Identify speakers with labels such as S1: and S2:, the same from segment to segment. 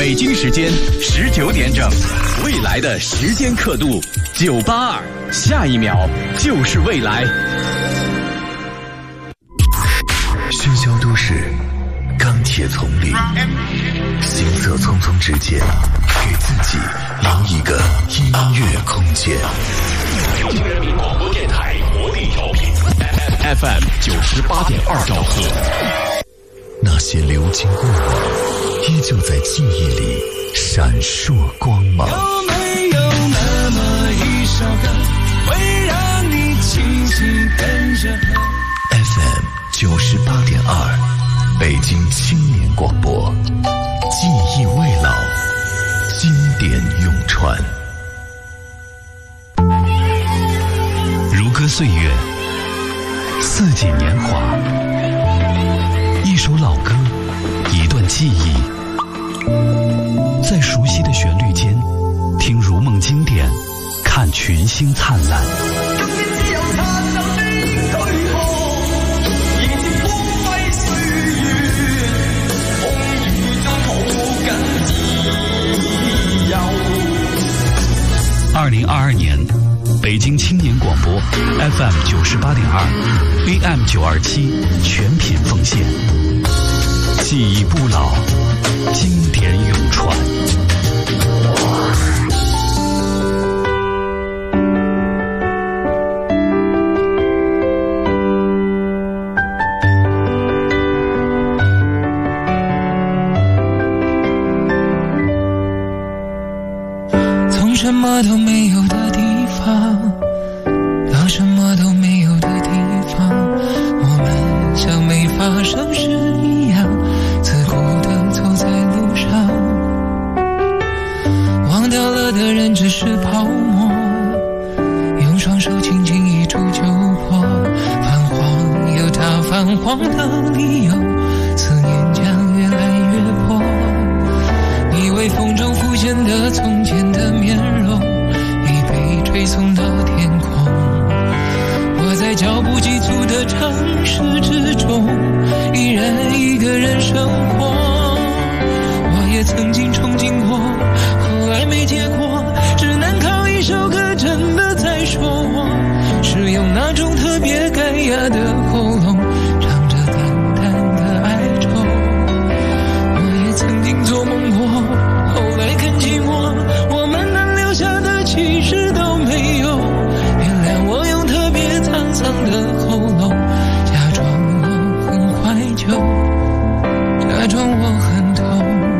S1: 北京时间19点整，未来的时间刻度982，下一秒就是未来。
S2: 喧嚣都市，钢铁丛林，行色匆匆之间，给自己留一个音乐空间。
S3: 中央人民广播电台活力调频
S1: FM 98.2兆赫。
S2: 那些流经过往，依旧在记忆里闪烁光芒。
S4: 有没有那么一首歌，会让你轻轻跟着
S2: ？FM 98.2，北京青年广播，记忆未老，经典永传。
S5: 如歌岁月，四季年华，一首老歌，一段记忆，在熟悉的旋律间，听如梦经典，看群星灿烂。2022年，北京青年广播 FM 98.2 AM 927全品奉献，记忆不老，经典永传。
S4: 从什么都没有的地方到什么都没有的地方，我们像没发生事一样自顾地走在路上，忘掉了的人只是泡沫，用双手轻轻一触就破，泛黄有它泛黄的理由，思念将越来越薄，你微风中浮现的从前的面容已被吹送到天空，我在脚步急促的城市之中依然一个人生活，我也曾经憧憬过，后来没结果，只能靠一首歌真的在说我是用那种特别干哑的喉咙唱着淡淡的哀愁，我也曾经做梦过，后来更寂寞，我们能留下的其实都没有，原谅我用特别沧桑的喉咙假装我很怀旧，假装我很痛。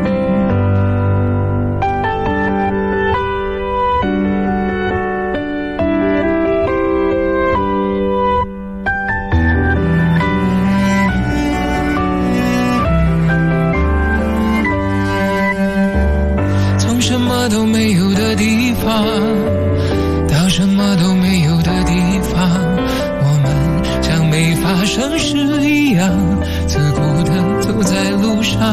S4: 从什么都没有的地方到什么都没有的地方，我们像没发生事一样自顾地走在路上，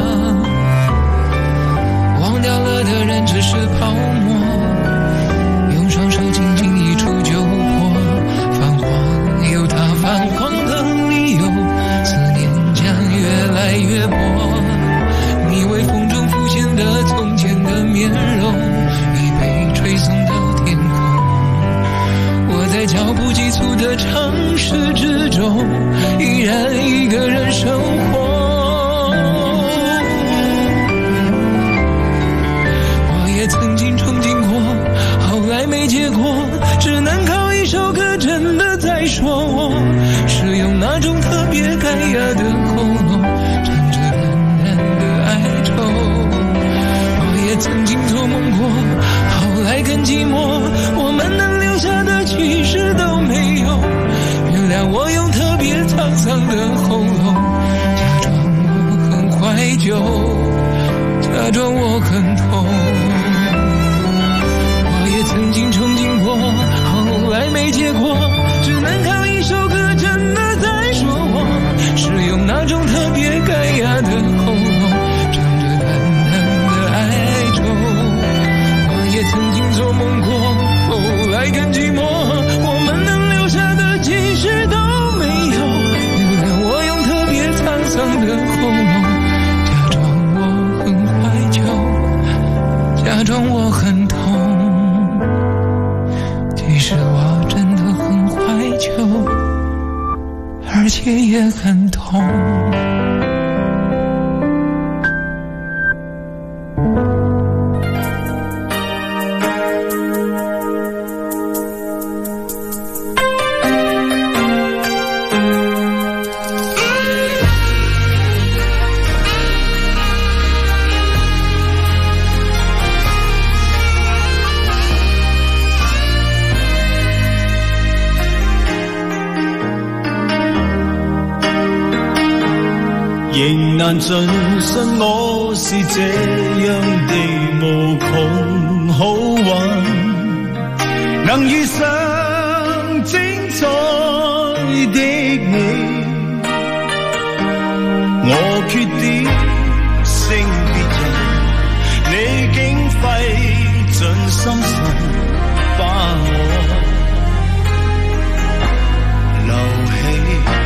S4: 忘掉了的人只是泡沫，用双手轻轻一触就破，泛黄有它泛黄的理由，思念将越来越薄，你微风中浮现的从前的面容已被吹送到天空，我在脚步急促的城市之中依然一个人生活，我也曾经憧憬过，后来没结果，只能靠一首歌真的在说我是用那种特别干哑的喉咙唱着淡淡的哀愁，我也曾经做梦过，后来更寂寞，我们能留下的其实都没有，原谅我用特别沧桑的喉咙假装我很怀旧，假装我很痛，我也曾经憧憬过，后来没结果，只能靠一首歌真的在说我是用那种特别干哑的喉咙唱着淡淡的哀愁，我也曾经做梦过，后来更寂寞，我们能留下的其实都没有，原谅我用特别沧桑的喉咙假装我很怀旧， 切也感痛。
S6: 仍难尽信我是这样地无穷好运，能遇上精彩的你，我缺点胜别人，你竟费尽心神把我留起。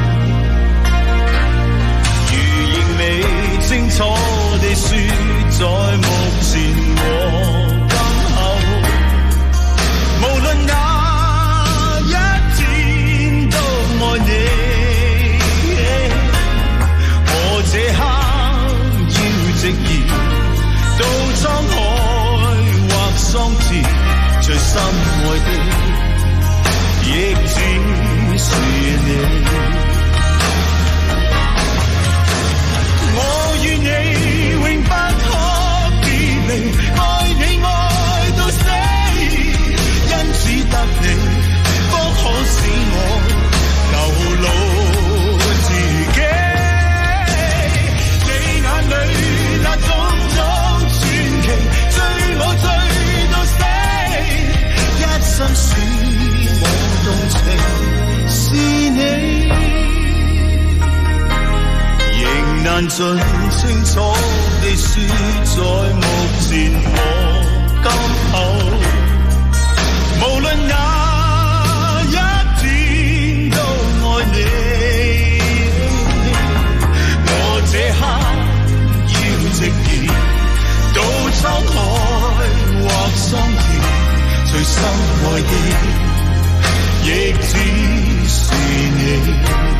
S6: 清楚地說，在目前和今後，無論哪一天都愛你。我這刻要直言，到滄海或桑田，最深愛的亦只是你。與你永不可別離，愛你愛到死，因此得你不可使我流露自己。你眼裏那種種傳奇，追我追到死，一生使我動情是你。仍難盡清楚地說，在目前和今後，無論哪一天都愛你。我這刻要直言，到滄海或桑田，最深愛的亦只是你。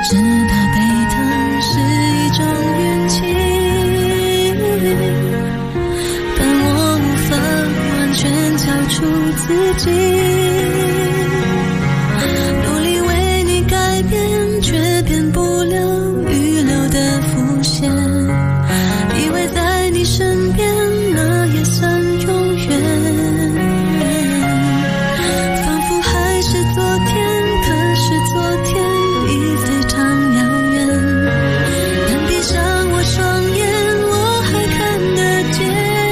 S7: 知道悲疼是一种运气，但我无法完全交出自己，努力为你改变，却变不了预留的伏线，以为在你身边那也算永远，仿佛还是昨天，可是昨天已非常遥远，但闭上我双眼我还看得见，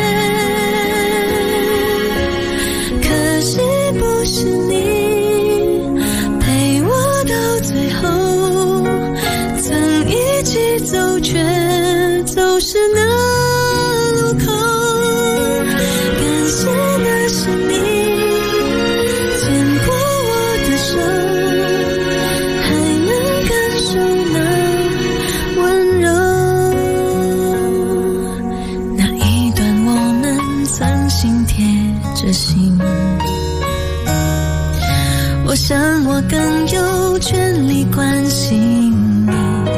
S7: 可惜不是你陪我到最后，曾一起走却走失那路口，感谢那是你牵过我的手，还能感受那温柔，那一段我们曾心贴着心，我想我更有权利关心你，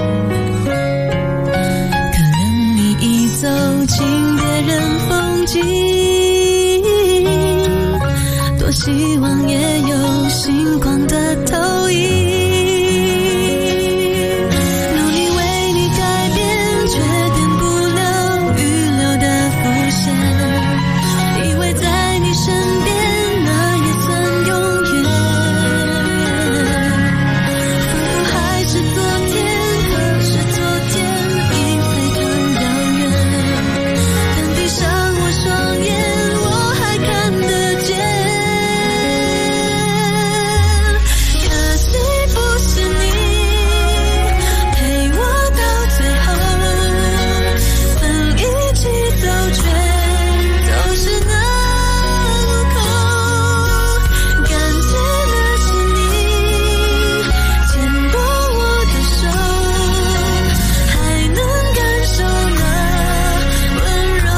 S7: 可能你已走进别人风景，多希望也有星光的投影，努力为你改变，却变不了预留的伏线，以为在你身边那也算永远，仿佛还是昨天，可是昨天已非常遥远，但闭上我双眼我还看得见，可惜不是你陪我到最后，曾一起走却走失那路口，感谢那是你牵过我的手，还能感受那温柔，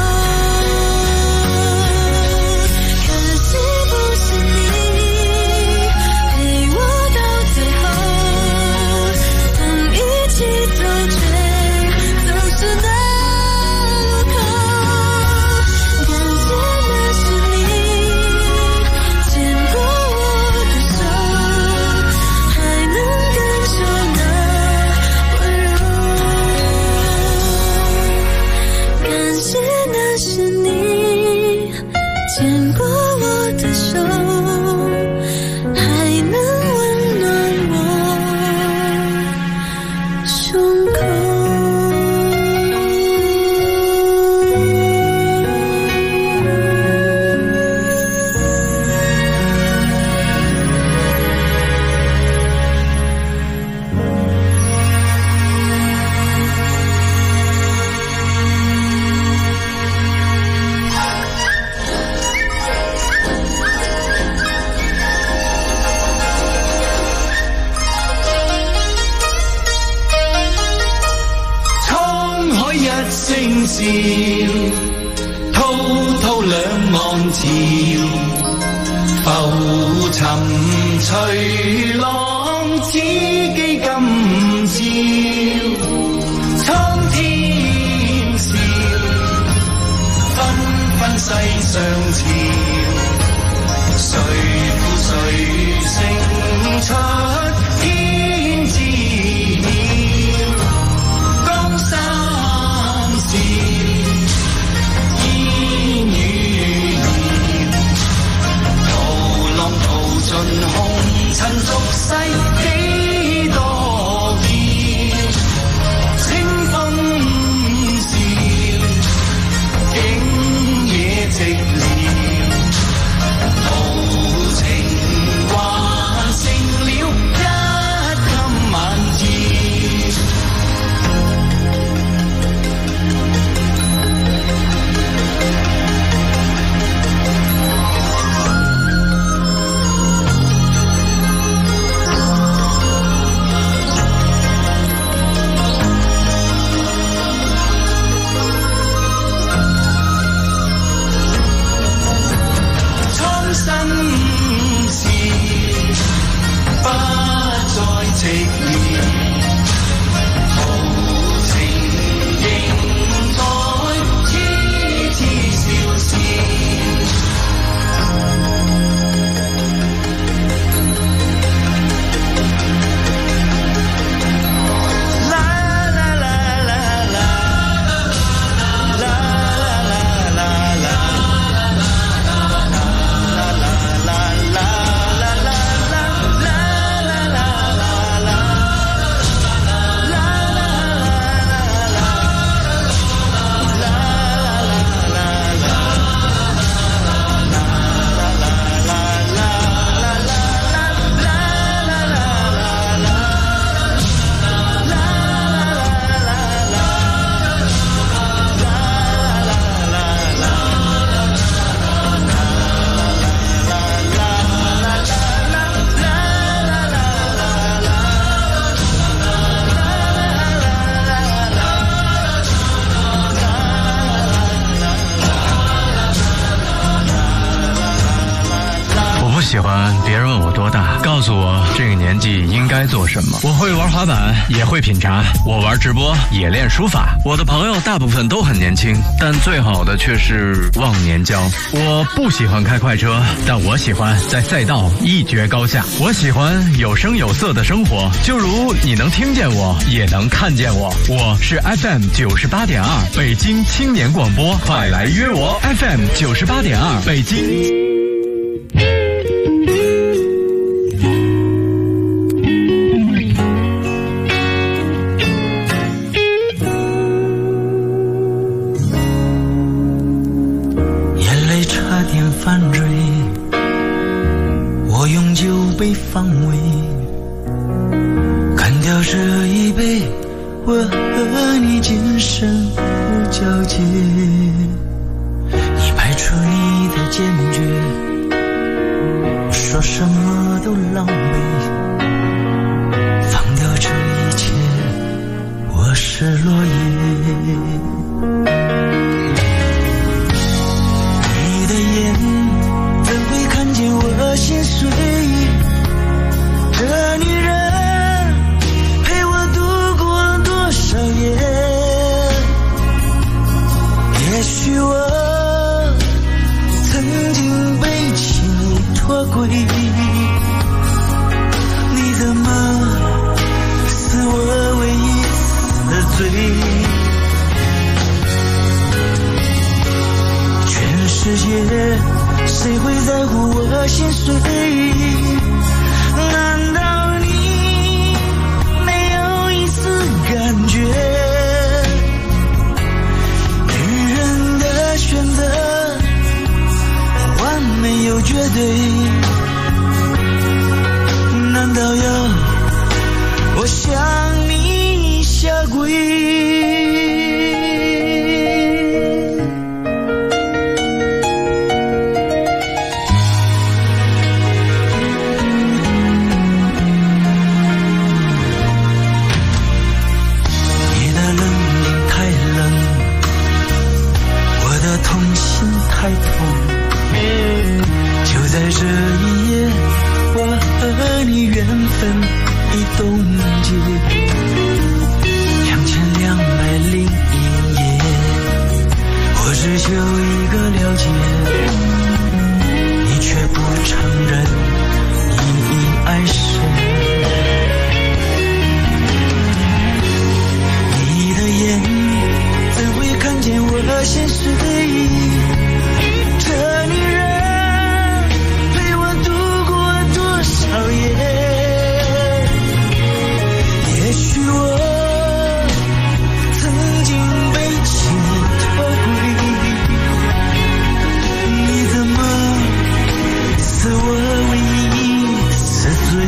S7: 可惜不是你陪我到最后，曾一起走却走失那路口，感谢那是你牵过我的手，还能感受那温柔，感谢那是你牵过我的手，还能温暖我胸口。
S6: 滄海一聲笑，滔滔兩岸潮，浮沉隨浪，此機今朝，蒼天笑，紛紛世上潮，誰負誰勝出天知曉，江山事煙雨遙，淘浪淘盡紅塵俗世幾多嬌，清風笑，景野寂寥，
S8: 喜欢别人问我多大，告诉我这个年纪应该做什么。我会玩滑板，也会品茶，我玩直播，也练书法。我的朋友大部分都很年轻，但最好的却是忘年交。我不喜欢开快车，但我喜欢在赛道一决高下。我喜欢有声有色的生活，就如你能听见我，也能看见我。我是 FM 98.2北京青年广播，快来约我 FM 98.2北京。
S6: 眼泪差点犯罪，我用酒杯防卫，干掉这一杯，我和你今生不交集。你排除你的坚决，说什么都狼狈，放掉这一切，我是落叶。你的眼怎会看见我心碎？这女人陪我度过多少夜？也许我曾经被情意脱轨，你怎么是我唯一的罪？全世界谁会在乎我心碎？难道你没有一丝感觉？女人的选择完美又绝对，难道要我向你下跪？太痛，就在这一夜，我和你缘分已冻结。2201夜，我只求一个了解，你却不承认你已爱谁。你的眼怎会看见我心碎？这女人陪我度过多少夜？也许我曾经被情意脱轨，你怎么是我唯一的罪？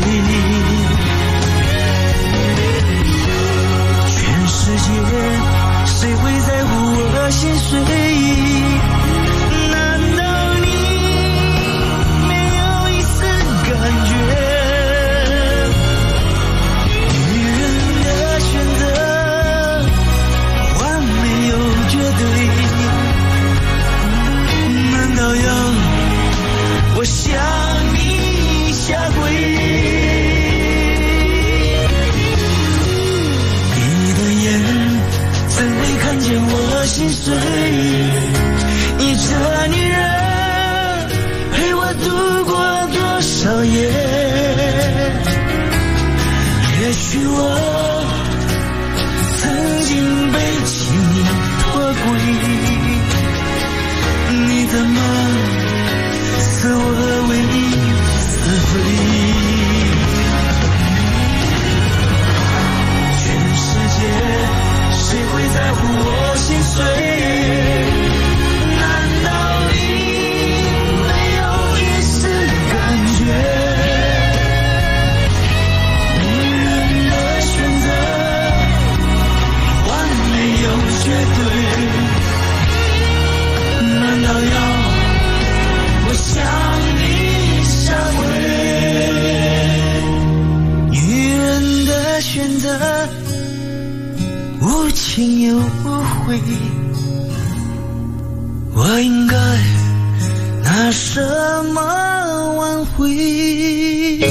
S6: 全世界谁会在乎我心碎？我向你下跪，你的眼怎会看见我心碎？你这女人陪我度过多少夜？也许我曾经被情意脱轨，你怎么是我唯一的罪？全世界谁会在乎我心碎？难道你没有一丝感觉？女人的选择完美又绝对，难道要我向你下跪？女人的选择无情又无悔，我应该拿拿什么挽回？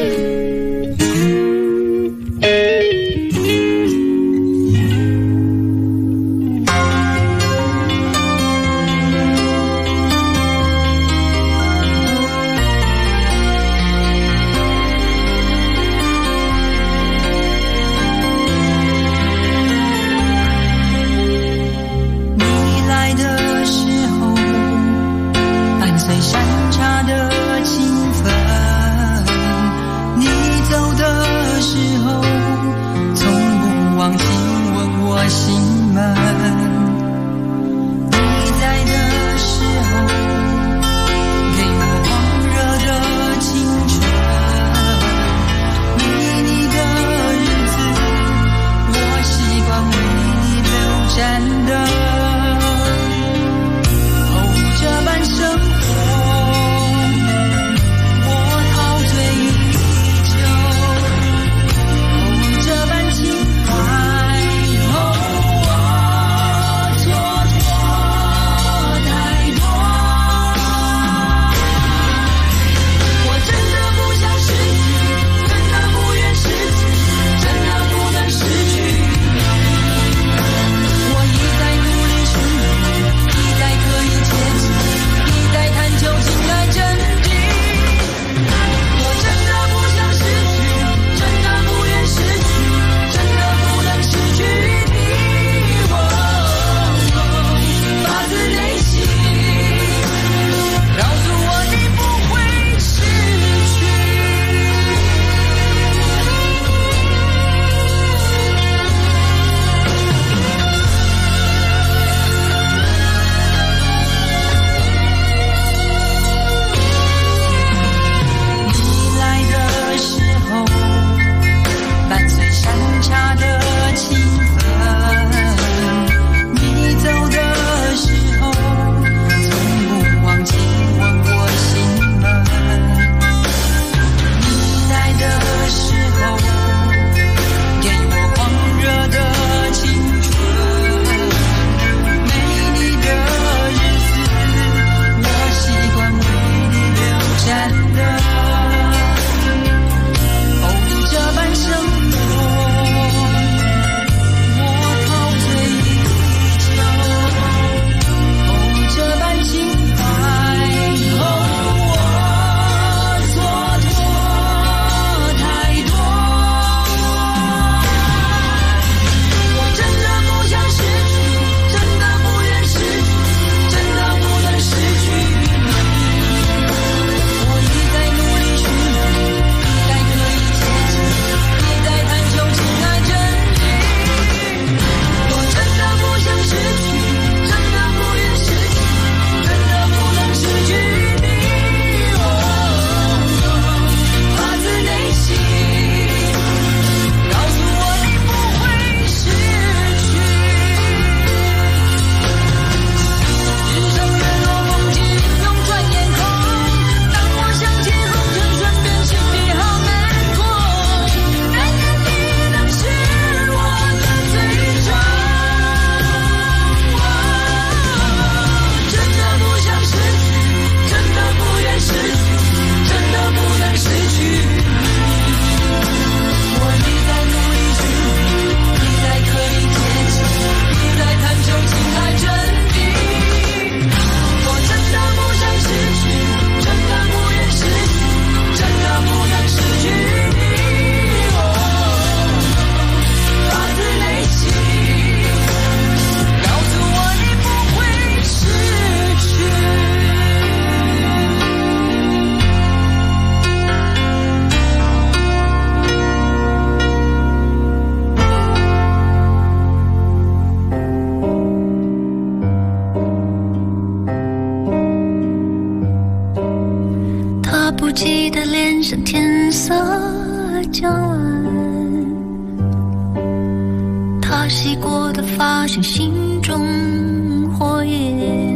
S7: 熄过的发现心中火焰，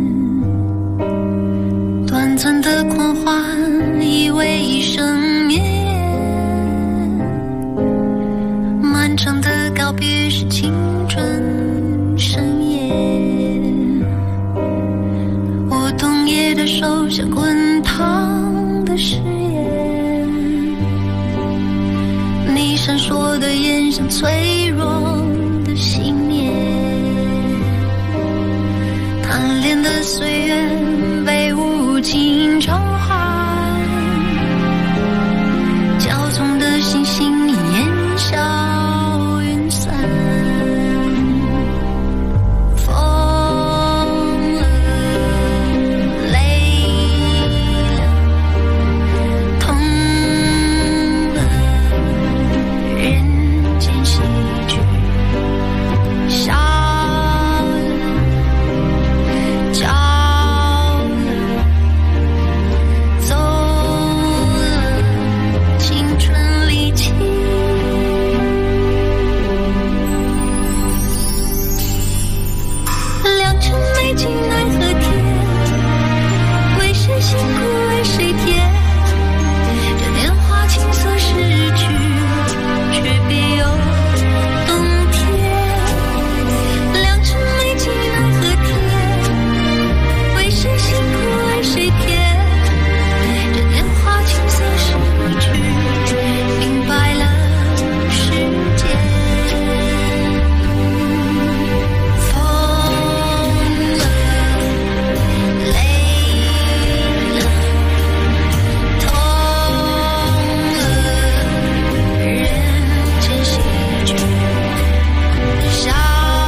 S7: 短暂的狂欢以为一生眠，漫长的告别是青春盛宴，我冬夜的手脆弱的信念，贪恋的岁月被无情偿还，骄纵的星星烟消云散，疯了，累了，痛了，人间喜剧笑了，叫了，走了，青春离奇。良辰美景奈何天，为谁辛苦为谁甜？这年华青涩逝去，却别有洞天。良辰美景奈何天，为谁辛苦为谁甜？这年华青涩逝去，明白了世间。疯了，累了，痛了，人间喜剧笑了，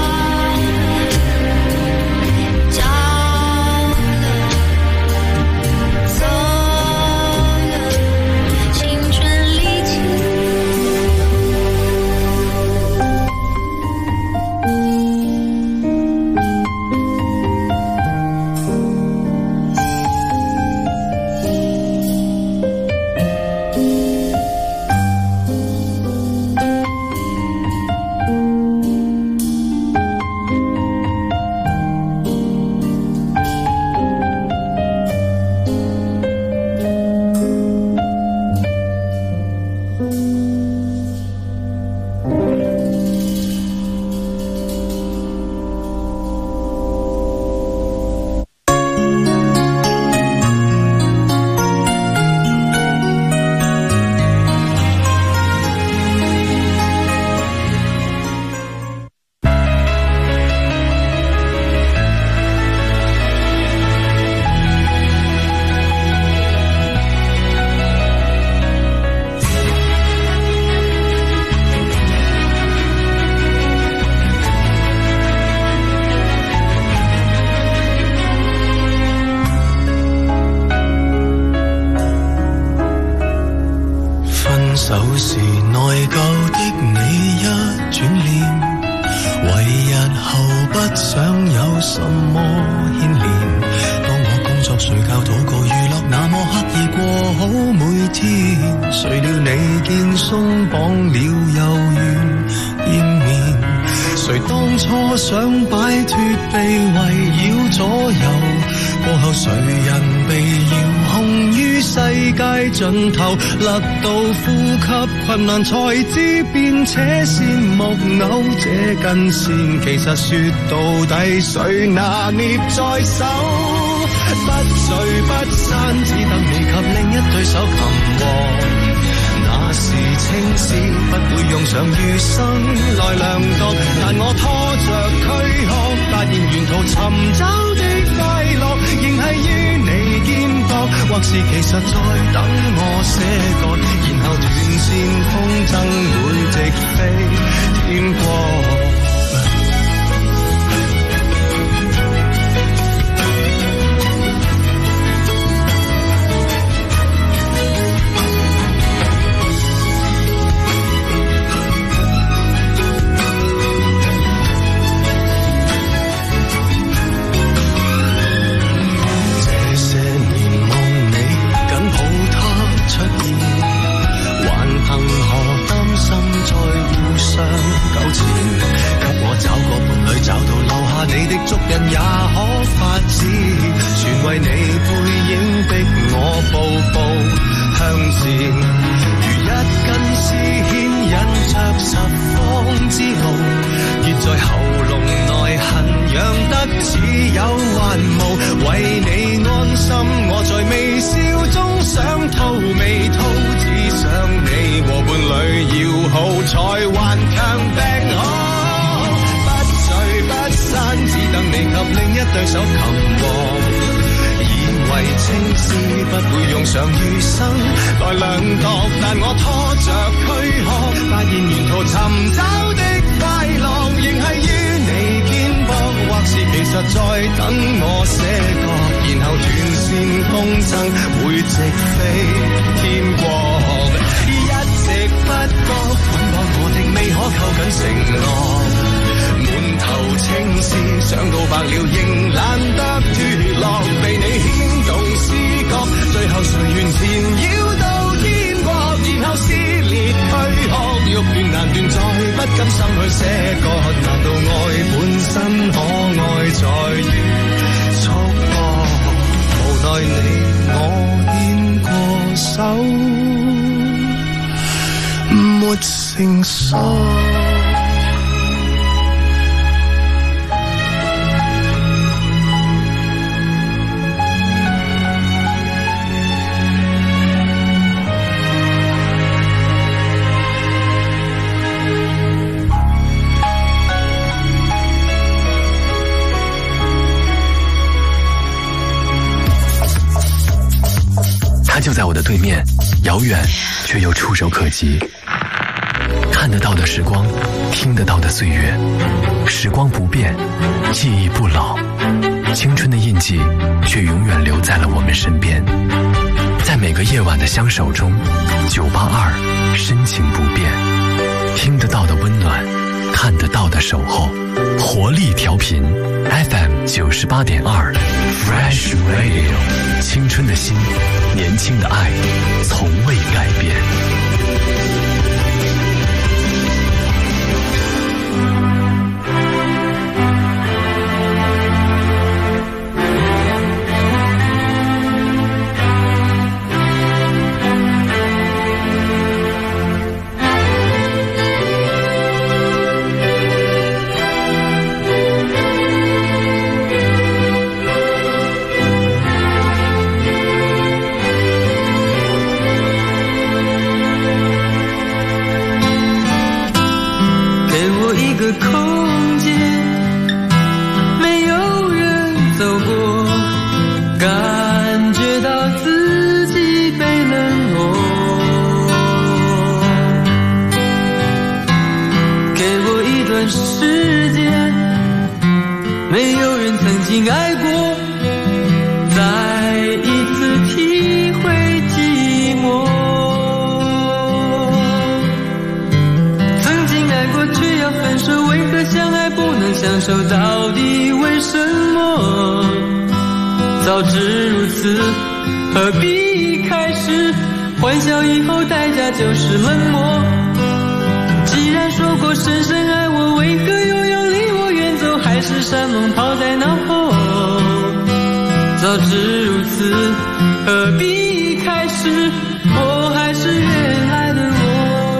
S7: 叫了，走了，青春离奇。
S6: 分手時內疚的你一轉臉，為日後不想有什麼牽連。當我工作睡覺禱告娛樂那麼刻意過好每天，誰料你見鬆綁了又願見面。誰當初想擺脫被圍繞左右，過後誰人被遙控於世界盡頭，勒到呼吸困難才知變扯線木偶這根線，其實說到底誰拿捏在手，不聚不散，只等你及另一對手擒獲。那時情事不會用上餘生來量度，但我拖着軀殼，發現沿途尋找的快樂，仍係於你肩膊，或是其實在等我寫歌，然後斷線風箏會直飛天國。想逃未逃，只想你和伴侶要好才頑強。 對手擒獲，以為情絲不會用上餘生來量度，但我拖着軀殼，發現沿途尋找的快樂，仍係於你肩膊，或是其實在等我寫歌，然後斷線風箏會直飛天國，一直不覺捆綁我的未可扣緊承諾，滿頭青絲想到白了仍懶得脫落，被你牽動思覺，最後誰願纏繞到天國，然後撕裂軀殼，欲斷難斷再不甘心去寫歌，難道愛本身可愛在於束縛，無奈你我牽過手沒成熟。
S2: 它就在我的对面，遥远却又触手可及。看得到的时光，听得到的岁月，时光不变，记忆不老，青春的印记却永远留在了我们身边。在每个夜晚的相守中，982深情不变，听得到的温暖，看得到的守候，活力调频 FM 98.2 Fresh Radio， 青春的心，年轻的爱，从未改变。
S4: 空间没有人走过，感觉到自己被冷落，给我一段时间，没有人曾经爱过，再一次体会寂寞，曾经爱过却要分手，为何相爱不能相守，到底为什么？早知如此，何必开始？欢笑以后代价就是冷漠。既然说过深深爱我，为何又要离我远走？海誓山盟抛在脑后。早知如此，何必开始？我还是原来的我。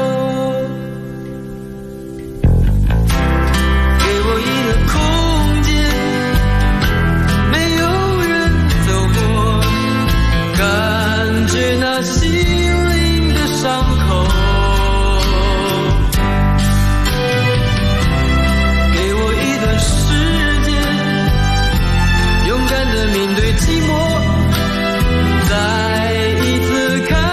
S4: 心灵的伤口，给我一段时间，勇敢地面对寂寞，再一次看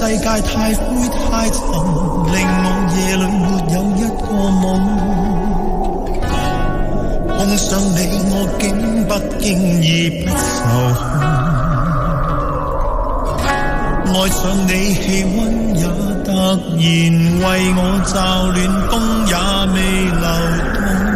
S6: 世界太灰太沉，令我夜裏沒有一個夢。碰上你，我竟不經意不受控。愛上你，氣溫也突然為我驟暖，風也未流動。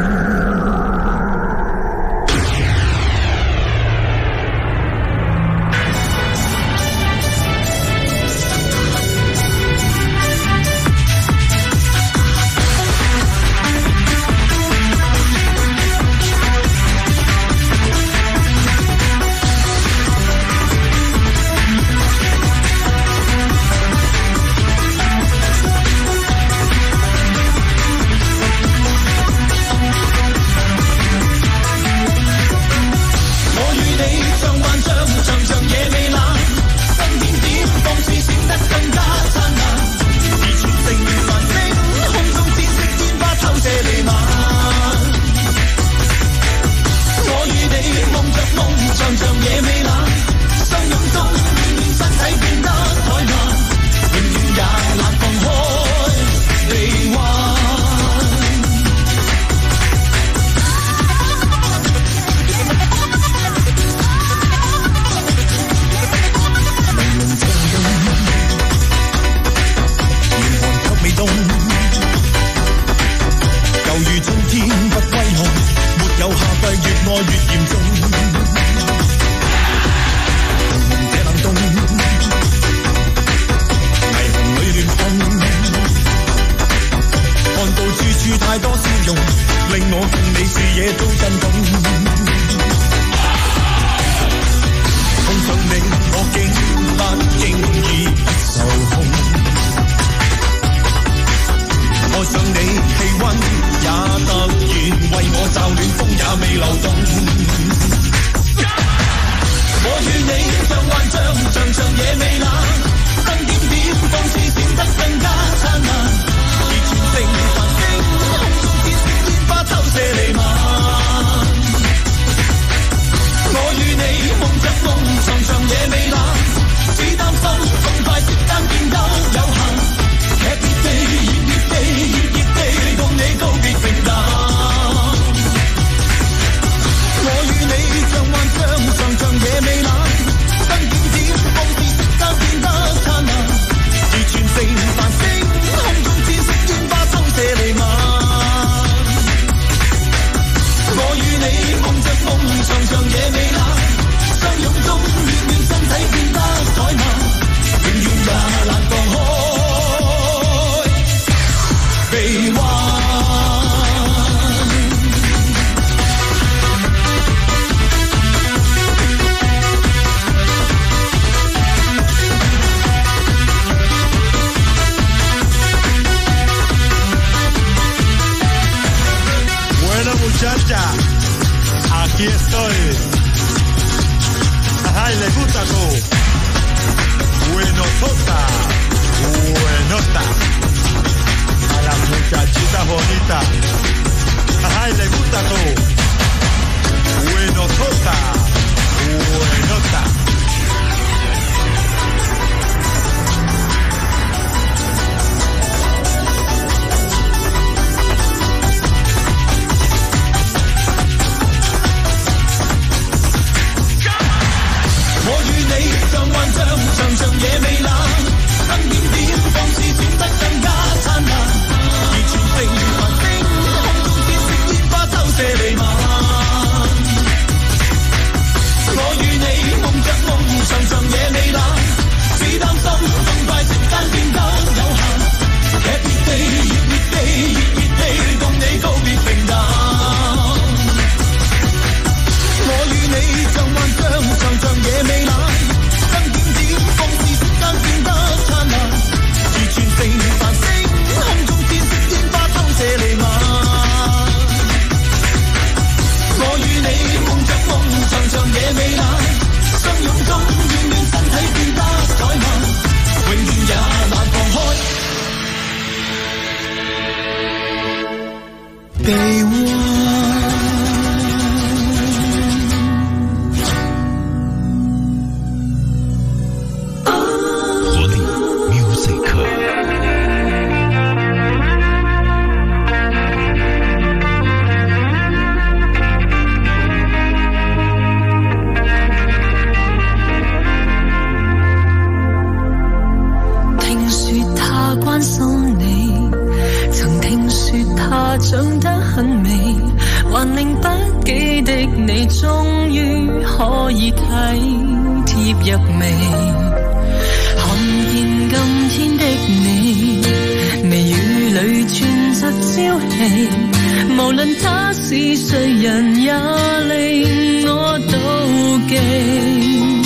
S7: 下長得很美，還令不羈的你終於可以體貼入微，看見今天的你，眉宇裏存着朝氣，無論他是誰人也令我妒忌。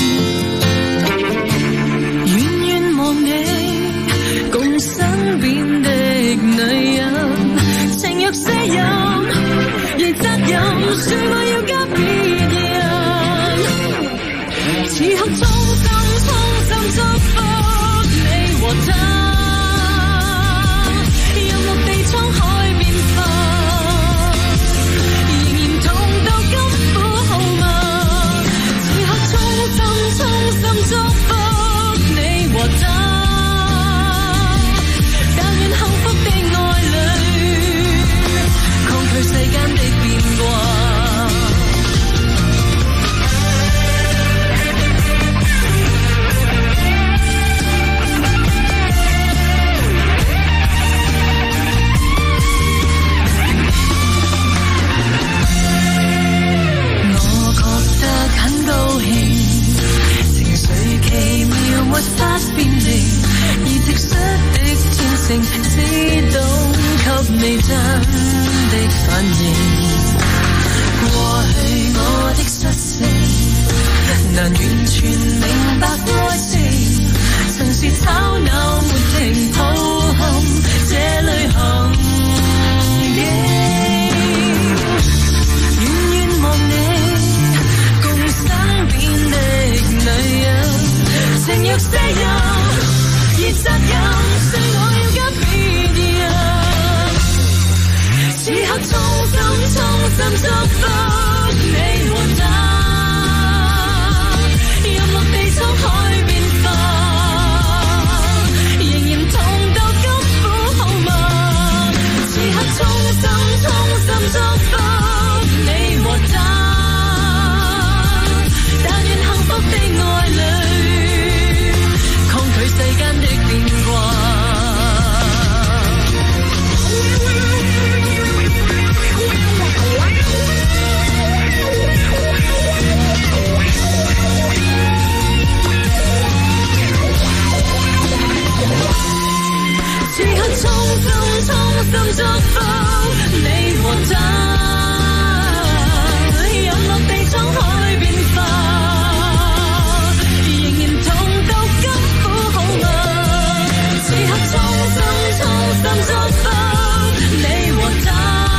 S7: 聲音而責任說我要加別人，此刻衷心祝福你和他，任陸地滄海變化，仍然痛到甘苦好嗎？此刻衷心祝福你和他，但願幸福的愛侶世間的變卦。我覺得很高興，情緒奇妙沒法辨認，而直率的天性只懂給你真的反應，過去我的失性，難完全明白愛情，曾是吵鬧沒停，抱憾這旅行徑，遠望你共身邊的女人，情若卸任而責任是我要跟別人，此刻衷心祝福你和他，任陸地滄海變化，仍然痛到甘苦好嗎？此刻衷心祝福你和他，但願幸福的愛侶抗拒世間的變卦。此刻衷心祝福你和他，任陸地滄海變化，仍然痛到甘苦好嗎？此刻衷心祝福你和他，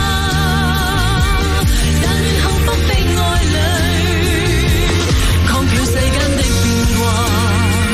S7: 但願幸福的愛侶抗拒世間的變卦。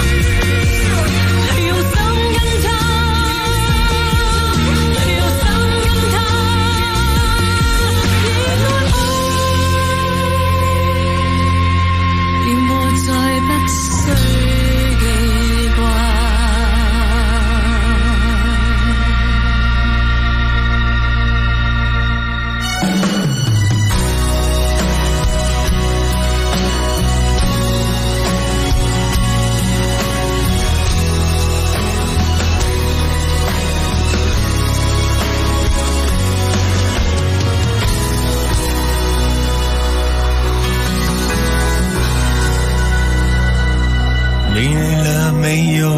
S6: 没有，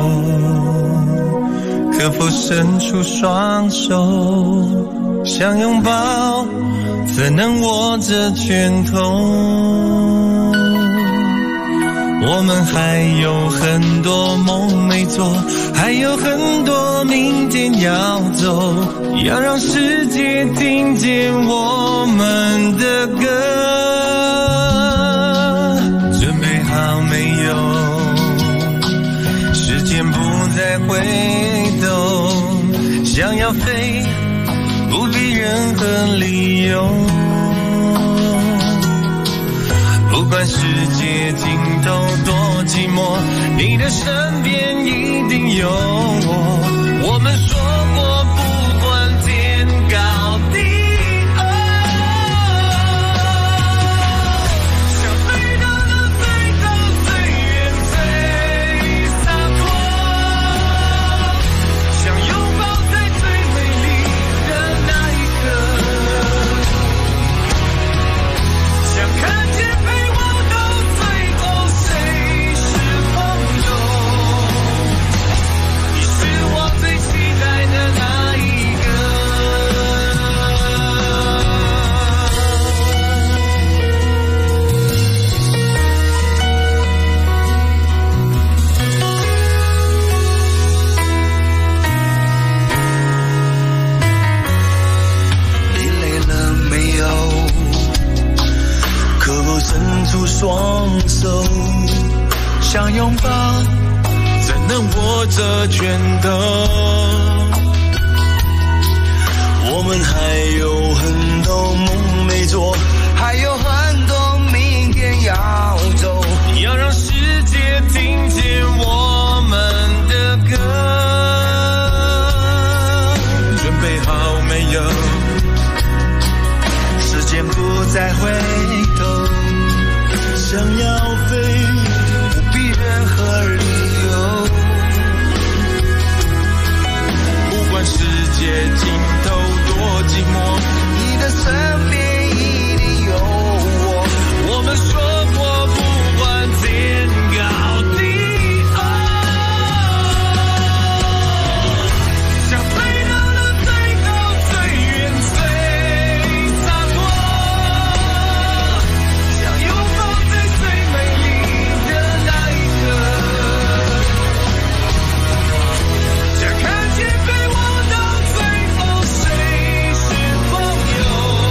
S6: 可否伸出双手，想拥抱，怎能握着拳头？我们还有很多梦没做，还有很多明天要走，要让世界听见我们的歌。准备好没有？时间不再回头，想要飞，不必任何理由。不管世界尽头多寂寞，你的身边一定有我。我们说过不管天高地厚，想飞到那最高最远最洒脱，想拥抱在最美丽的那一刻， 吧，怎能握着全的？我们还有很多梦没做，
S9: 还有很多明天要走，
S6: 要让世界听见我们的歌。准备好没有？时间不再回头，想要飞不必任何理由，不管世界尽头多寂寞，
S9: 你的身边一定有我。
S6: 我们说过不管天高地厚，想飞到了最高最远最洒脱，想拥抱在最美丽的那一刻，想看见飞我到最后谁是朋友，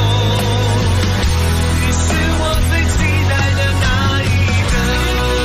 S6: 你是我最期待的那一个。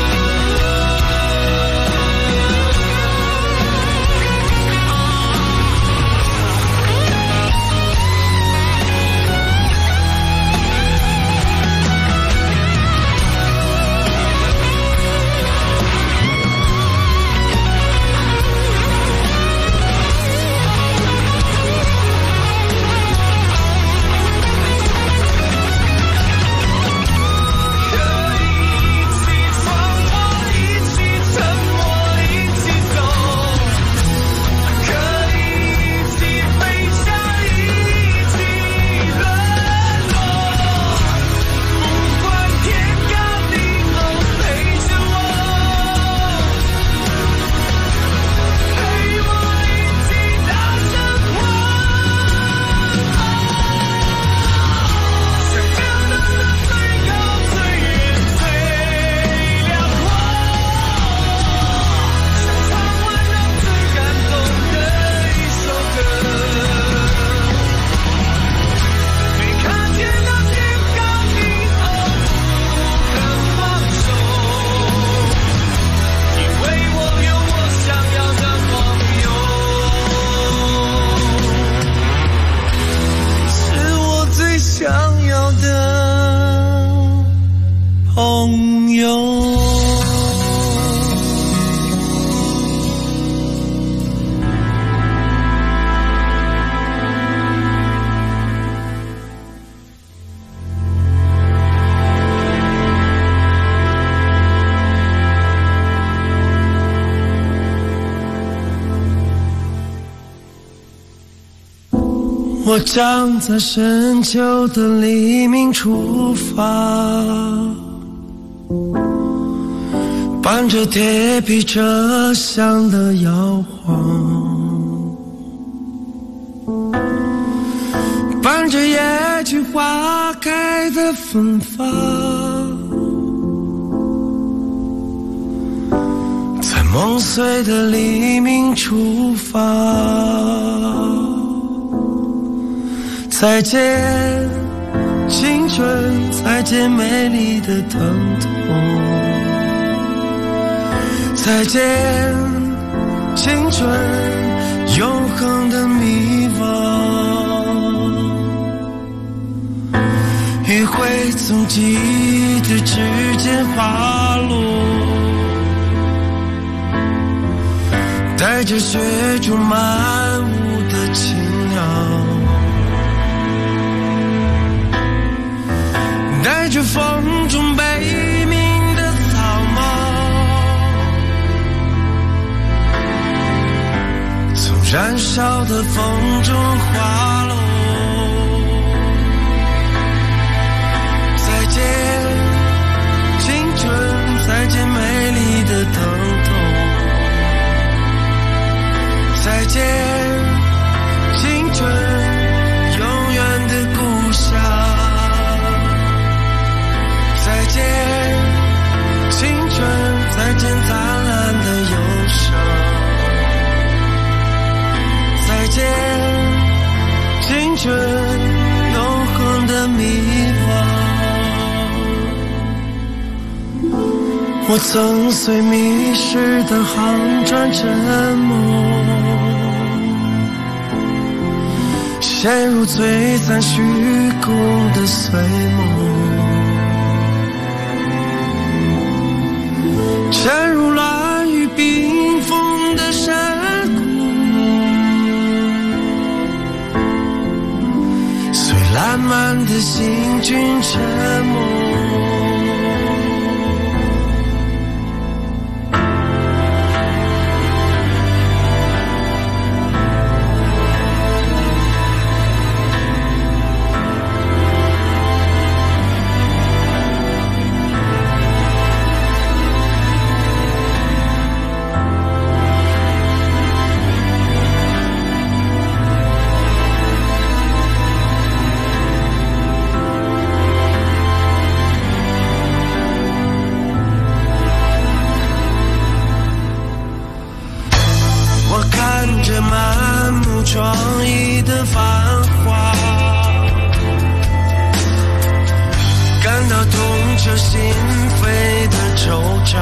S9: 我将在深秋的黎明出发，伴着铁皮车厢的摇晃，伴着野菊花开的芬芳，在梦碎的黎明出发。再见青春，再见美丽的疼痛，再见青春永恒的迷惘。余晖从记忆的指尖滑落，带着雪中漫舞的青鸟，带着风中悲鸣的草帽，从燃烧的风中滑落。再见青春，再见美丽的疼痛，再见青春永远的故乡，再见青春，再见灿烂的忧伤，再见青春永恒的迷惘。我我曾随迷失的航船沉没，陷入璀璨虚空的碎梦，沉入乱雨冰封的山谷，随烂漫的行军沉没。创意的繁华，感到痛彻心扉的惆怅，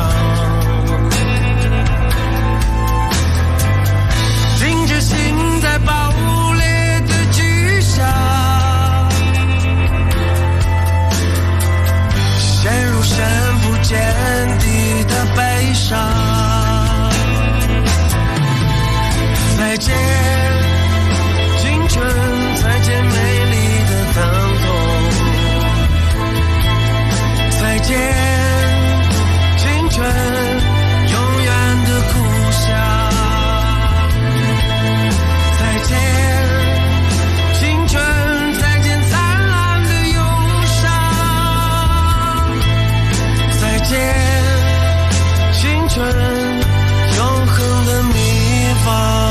S9: 听着心在爆裂的巨响，陷入深不见底的悲伤。再见再见美丽的疼痛，再见青春永远的故乡，再见青春，再见灿烂的忧伤，再见青春永恒的迷惘。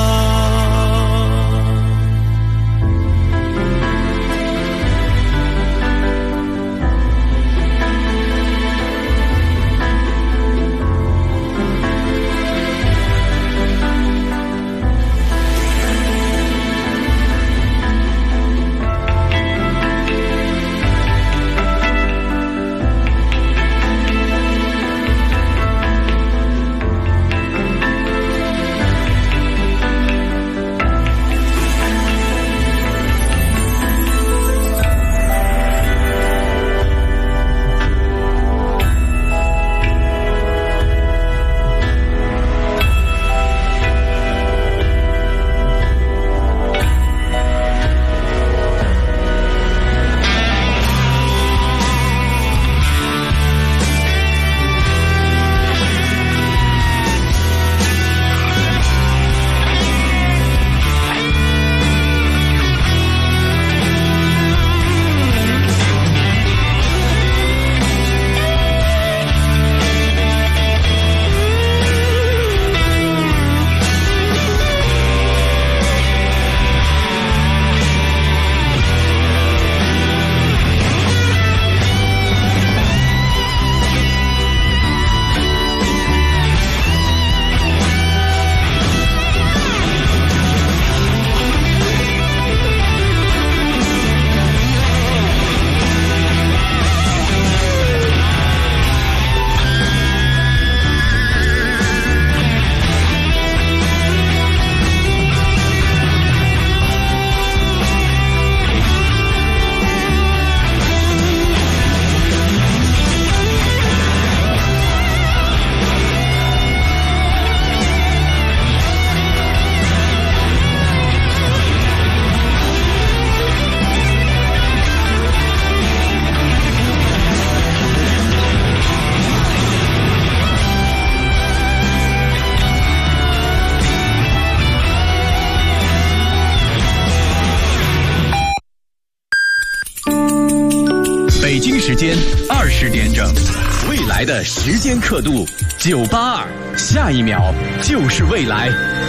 S1: 时间20点整，未来的时间刻度982，下一秒就是未来。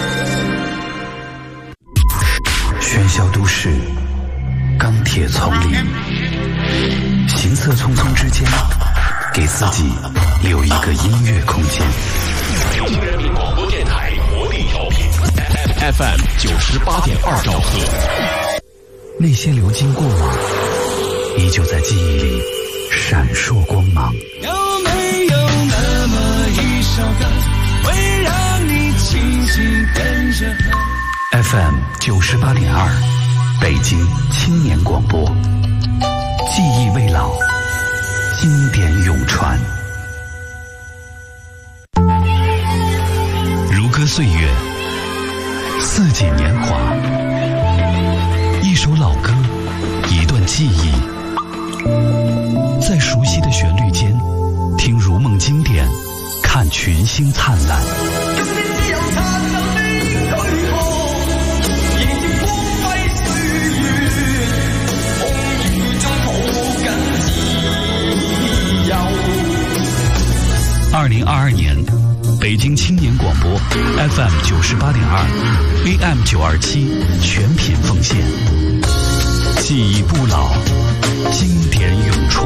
S2: 喧嚣都市，钢铁丛林，行色匆匆之间，给自己留一个音乐空间。
S3: 北京人民广播电台魔力调频
S1: FM 98.2兆赫。
S2: 那些流经过往，依旧在记忆里闪烁光芒。
S6: 有没有那么
S5: FM 98.2，北京青年广播，记忆未老，经典永传。如歌岁月，四季年华，一首老歌，一段记忆，在熟悉的旋律间，听如梦经典，看群星灿烂。2022年，北京青年广播 FM 98.2 AM 927全品奉献，记忆不老，经典永传。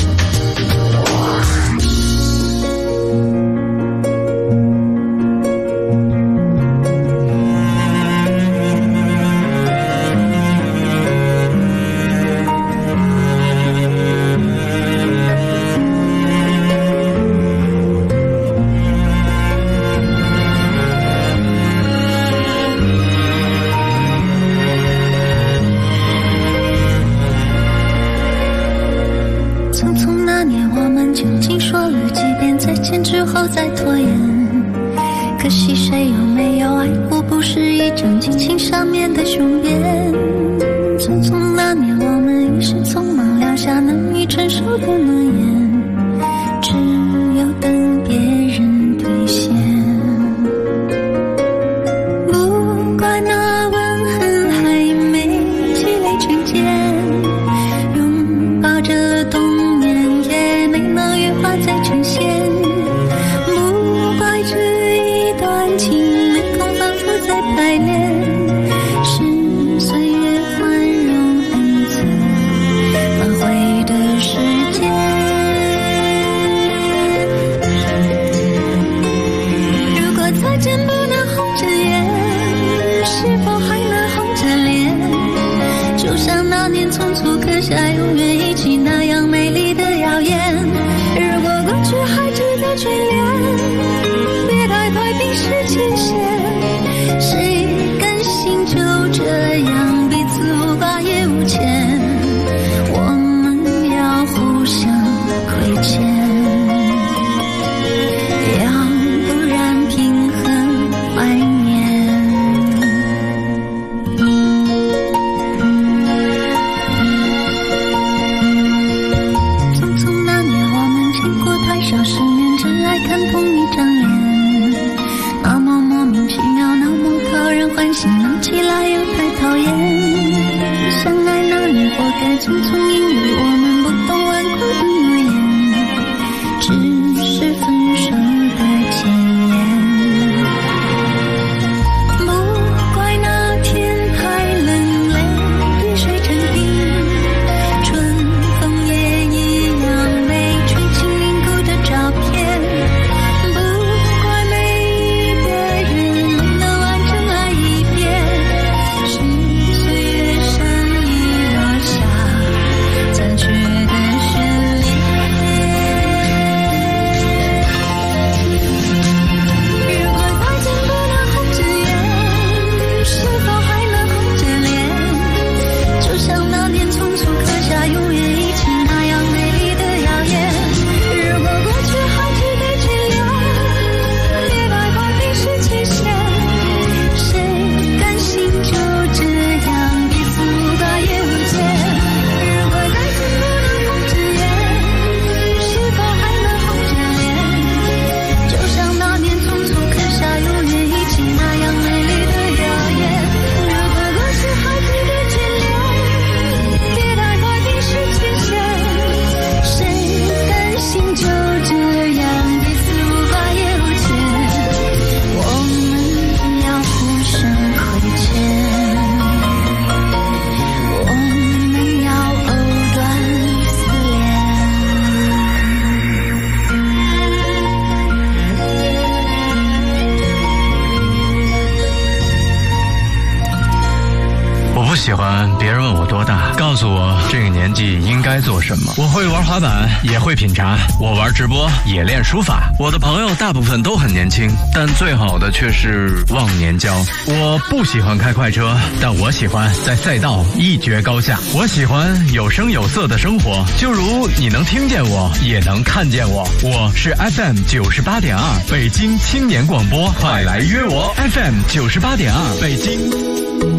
S7: 之后再拖延，可惜谁有没有爱过，不是一张激情上面的雄辩。匆匆那年我们一时匆忙撂下难以承受的诺言，只有等别人兑现。不怪那吻痕还没积累成茧，拥抱着冬眠也没能羽化再成仙。排练是岁月宽容恩赐挽回的时间。如果再见不能红着眼，是否还能红着脸？就像那年匆促刻下永远一起那样美丽的谣言。如果过去还值得眷恋，别太快冰释前嫌。谁甘心就这样彼此无挂也无牵？我们要互相亏欠，要不然平衡怀念。匆匆那年我们见过太少世面，只爱看同一张脸，那么莫名其妙，那么讨人欢喜，闹起来又太讨厌。相爱那年活该匆匆，因为我们不懂顽固的诺言，只是分手的检验。不怪那天太冷，泪滴水成冰，春风也一样没吹进凝固的照片。不怪每一个人没能完整爱一遍，是岁月善意落下残缺的悬念。如果再见不能红着眼，是否还能红着脸？就像那年匆促刻下永远一起那样美丽的谣言。如果过去还值得眷恋，别太快冰释前嫌。谁甘心就这样彼此无挂也无牵？如果再见不能红着眼，是否还能红着脸？就像那年匆促刻下永远一起那样美丽的谣言。如果过去还值得眷恋，别太快冰释前嫌。谁甘心就这样彼此无挂也无牵？我们要互相亏欠，我们要藕断丝
S8: 我不喜欢别人问我多大，告告诉我这个年纪应该做什么。我会玩滑板，也会品茶，我玩直播，也练书法。我的朋友大部分都很年轻，但最好的却是忘年交。我不喜欢开快车，但我喜欢在赛道一决高下。我喜欢有声有色的生活，就如你能听见我，也能看见我。我是 FM 98.2北京青年广播，快来约我 FM 98.2北京。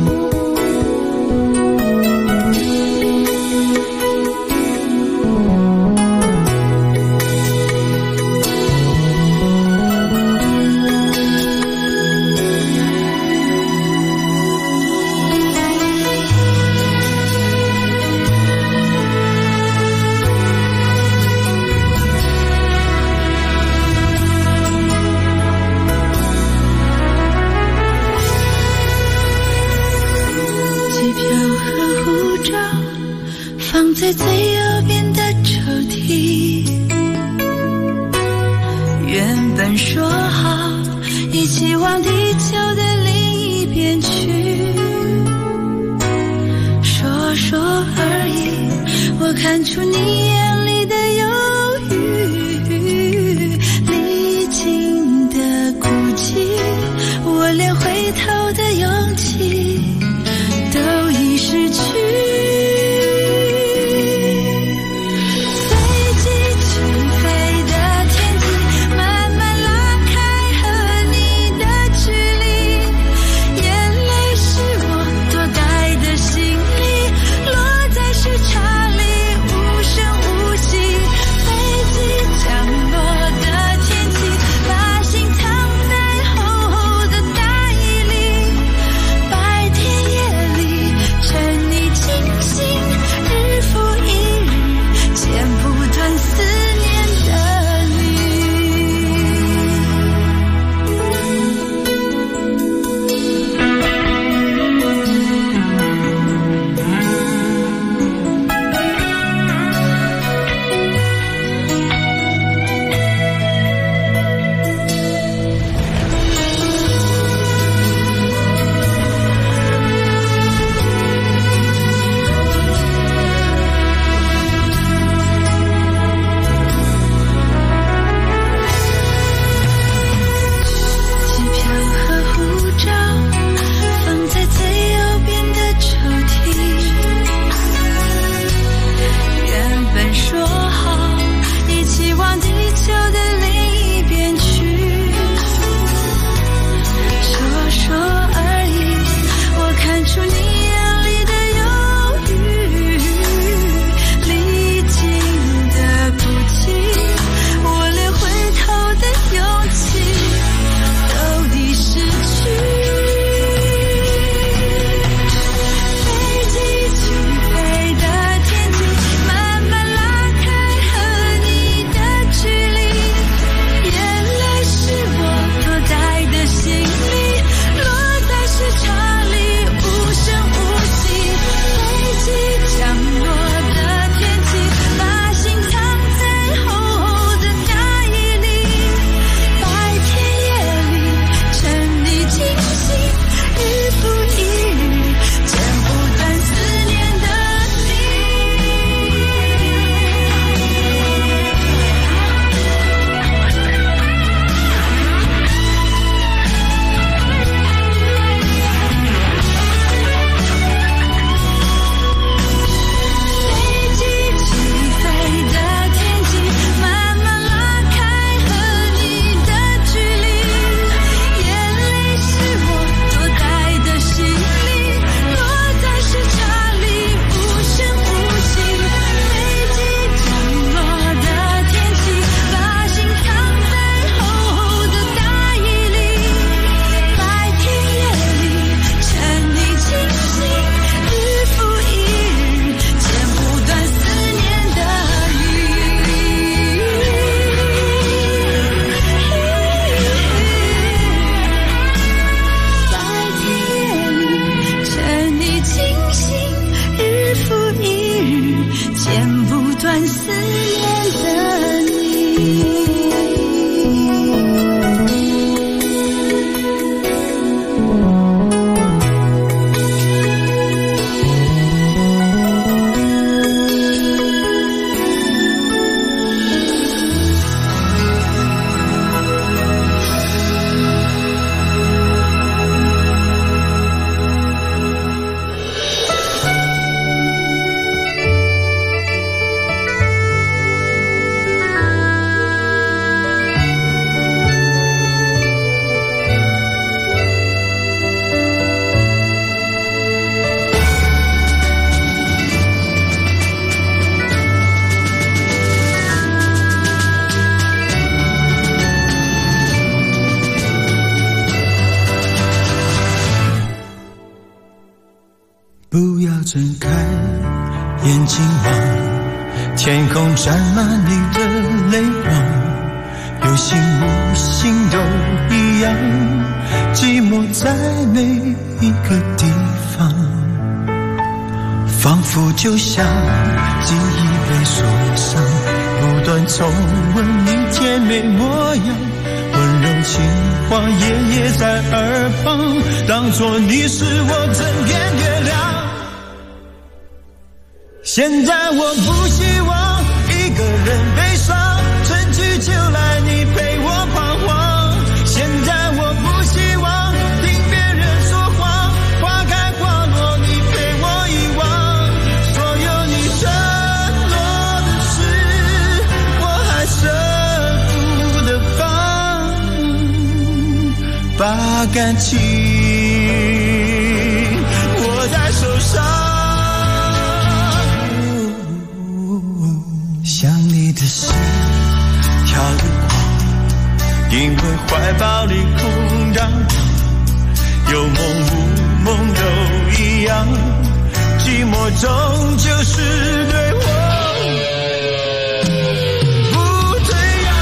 S7: 在最右边的抽屉，原本说好一起往地球的另一边去，说说而已，我看出你眼里的犹豫，历经的孤寂，我连回头的勇气都已失去。
S9: 眼睛望天空沾满你的泪光，有心无心都一样，寂寞在每一个地方，仿佛就像记忆被锁上，不断重温你甜美模样，温柔情话夜夜在耳旁，当作你是我枕边月亮。现在我不希望一个人悲伤，春去秋来你陪我彷徨，现在我不希望听别人说谎，花开花落你陪我遗忘，所有你承诺的事我还舍不得放，把感情握在手上，想你的心跳得狂，因为怀抱里空荡荡，有梦无梦都一样，寂寞终究是对我不退让。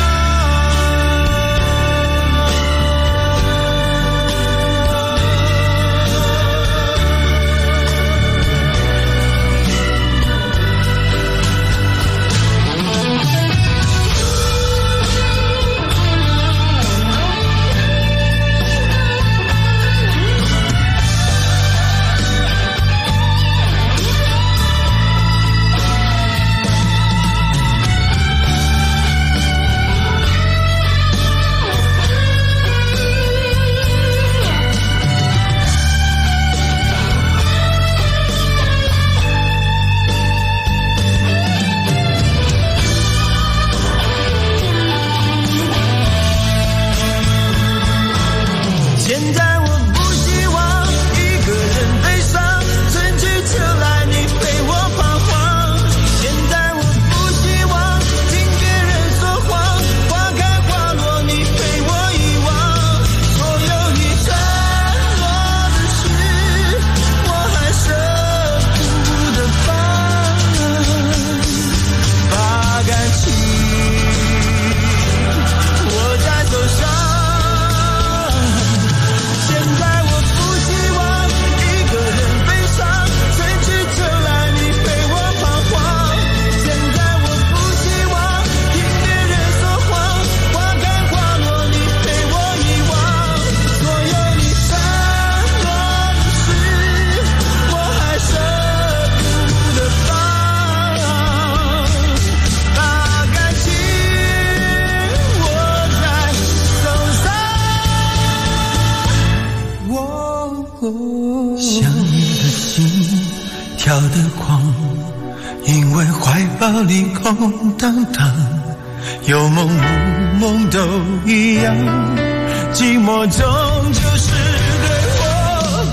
S9: 想你的心跳得狂，因为怀抱里空荡荡，有梦无梦都一样，寂寞终究是对我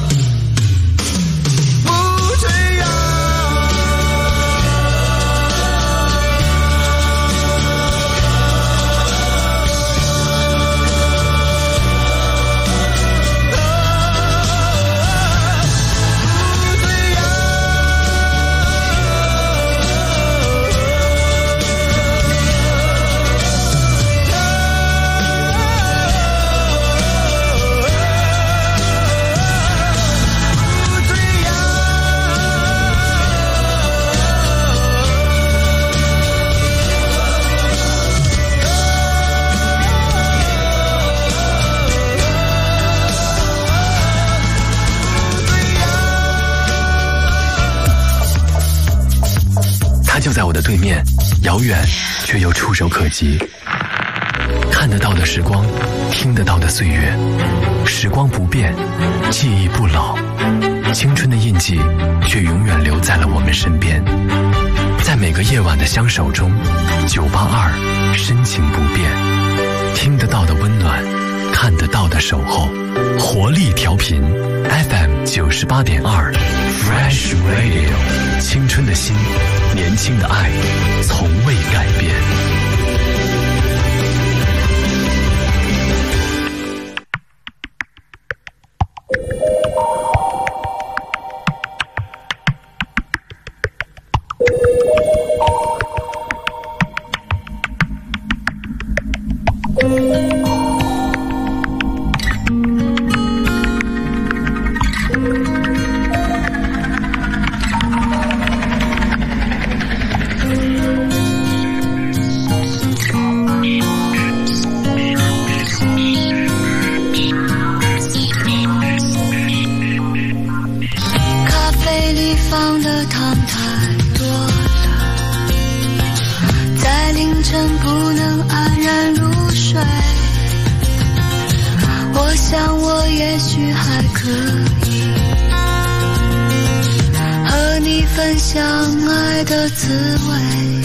S9: 不退让。
S2: 就在我的对面，遥远却又触手可及。看得到的时光，听得到的岁月，时光不变，记忆不老，青春的印记却永远留在了我们身边。在每个夜晚的相守中，982深情不变，听得到的温暖，看得到的守候，活力调频 FM 98.2 Fresh Radio， 青春的心，年轻的爱，从未改变。
S7: 可以和你分享爱的滋味。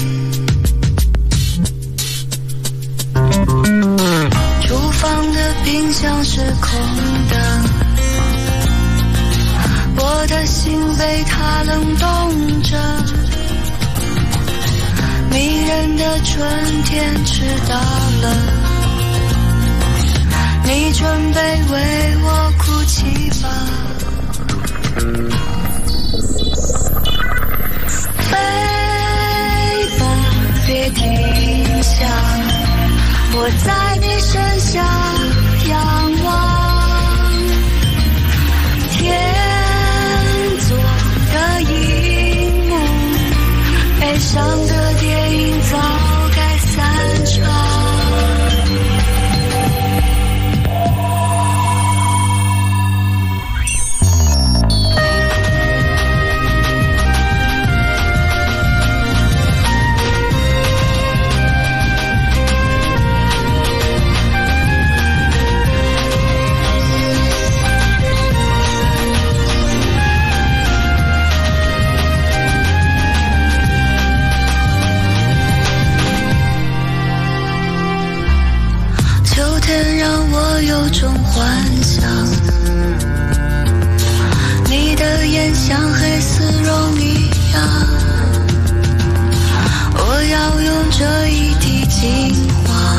S7: 厨房的冰箱是空的，我的心被它冷冻着。迷人的春天迟到了，你准备为我哭泣吧。飞吧，别停下，我在你身下仰望，天作的荧幕，悲伤的电影早该散场。有种幻想，你的眼像黑丝绒一样，我要用这一滴精华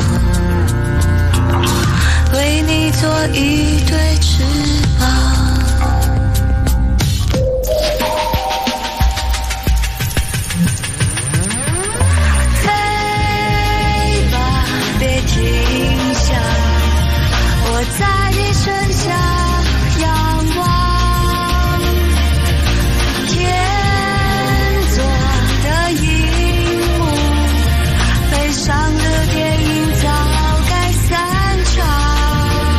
S7: 为你做一对翅膀。飞吧，别停下，我在你身下仰望，天作的荧幕，悲伤的电影早该散场。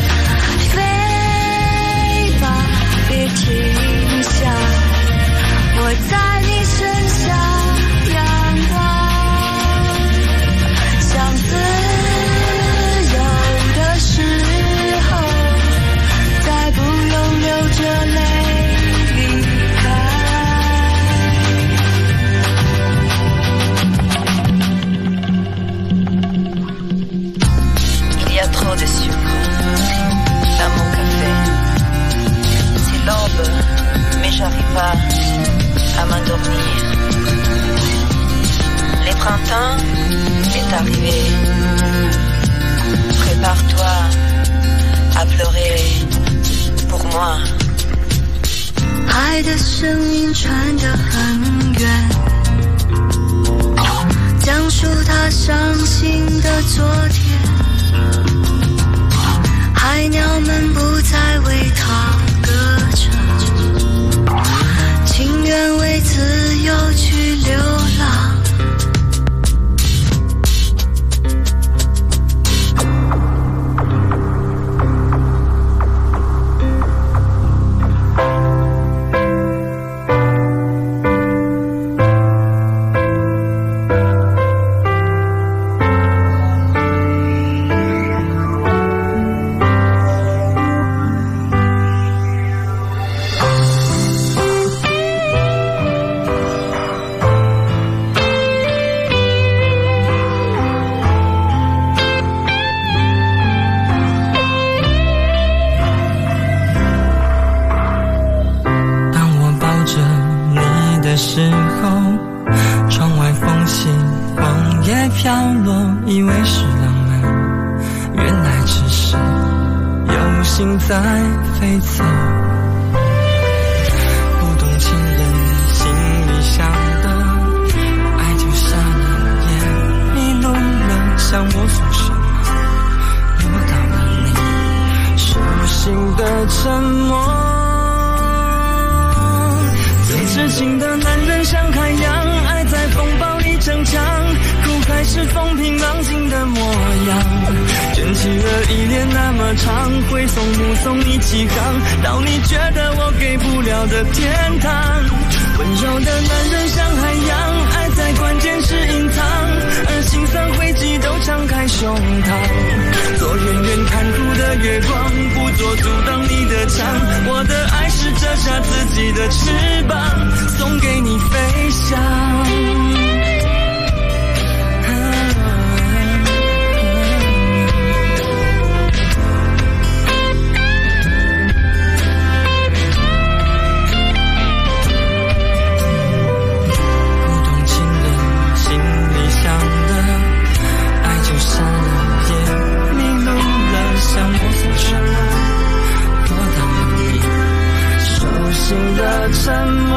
S7: 飞吧，别停下，我在你身下仰望，像自由的时候，再不用流着泪离开。
S10: Il y a trop de sucre dans mon café. C'est l'aube, mais j'arrive pas à m'endormir. Le printemps est arrivé. Prépare-toi à pleurer pour moi。
S7: 爱的声音传得很远，讲述他伤心的昨天。海鸟们不再为他歌唱，情愿为自由去流浪。
S9: 飘落，以为是浪漫，原来只是有心在飞走。不懂情人心里想的，爱就瞎了眼，迷路了，向我说什么？落到了你手心的沉默。最痴情的男人像海洋，爱在风暴里逞强，苦还是风平浪静的模样。卷起了依恋那么长，会送目送你起航，到你觉得我给不了的天堂。温柔的男人像海洋，爱在关键时隐藏，而心酸灰烬都敞开胸膛。做远远看哭的月光，不做阻挡你的墙。 想，我的爱是折下自己的翅膀，送给你飞翔。沉默，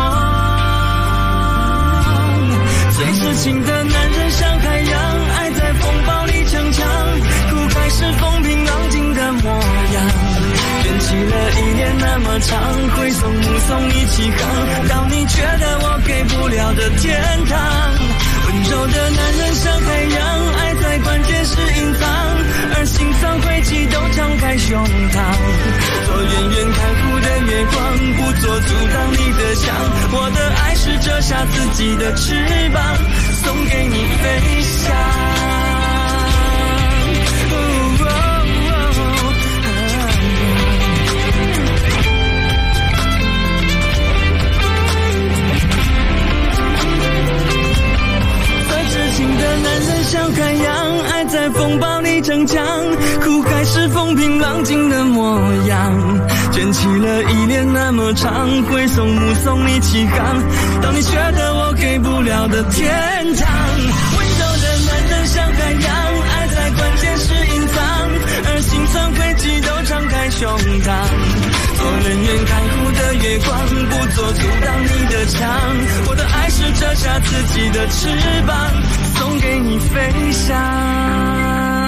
S9: 最痴情的男人像海洋，爱在风暴里逞强，苦海是风平浪静的模样，卷起了一年那么长，挥手目送你起航，到你觉得我给不了的天堂。温柔的男人像海洋，爱在关键时隐藏，而心脏会悸动敞开胸膛，做远远看护的月光，不做阻挡你的墙，我的爱是折下自己的翅膀，送给你飞翔。情的男人像海洋，爱在风暴里逞强，苦海是风平浪静的模样，卷起了依恋那么长，挥手目送你起航，到你觉得我给不了的天堂。温柔的男人像海洋，爱在关键时隐藏，而心脏会悸动敞开胸膛，做人远看护的月光，不做阻挡你的墙，我的爱是折下自己的翅膀，送给你飞翔。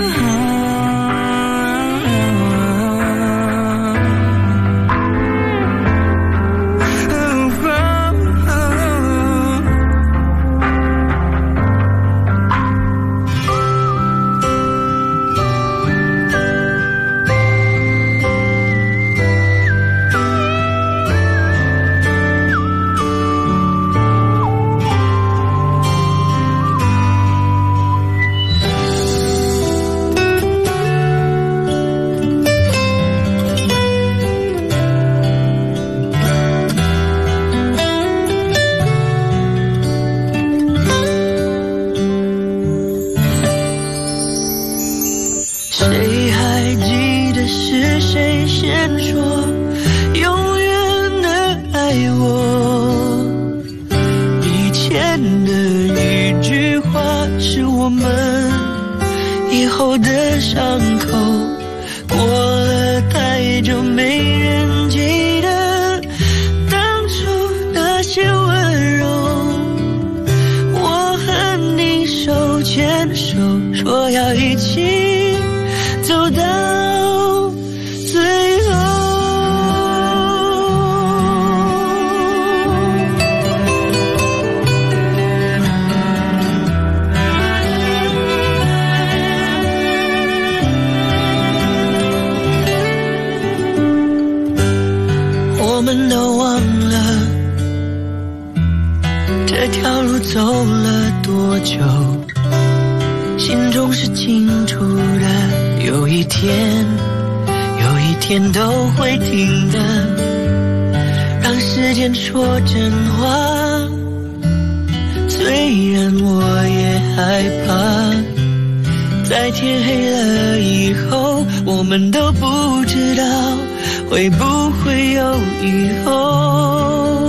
S9: 会不会有以后？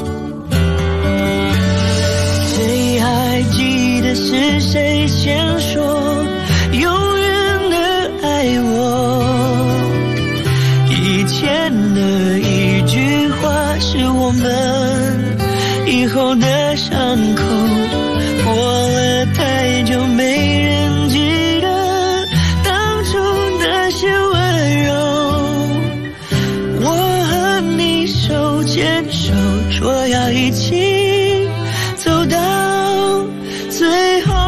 S9: 谁还记得是谁先说永远的爱我？以前的一句话是我们以后的伤口，过了太久没人记得当初那些温柔。手牵手说要一起走到最后。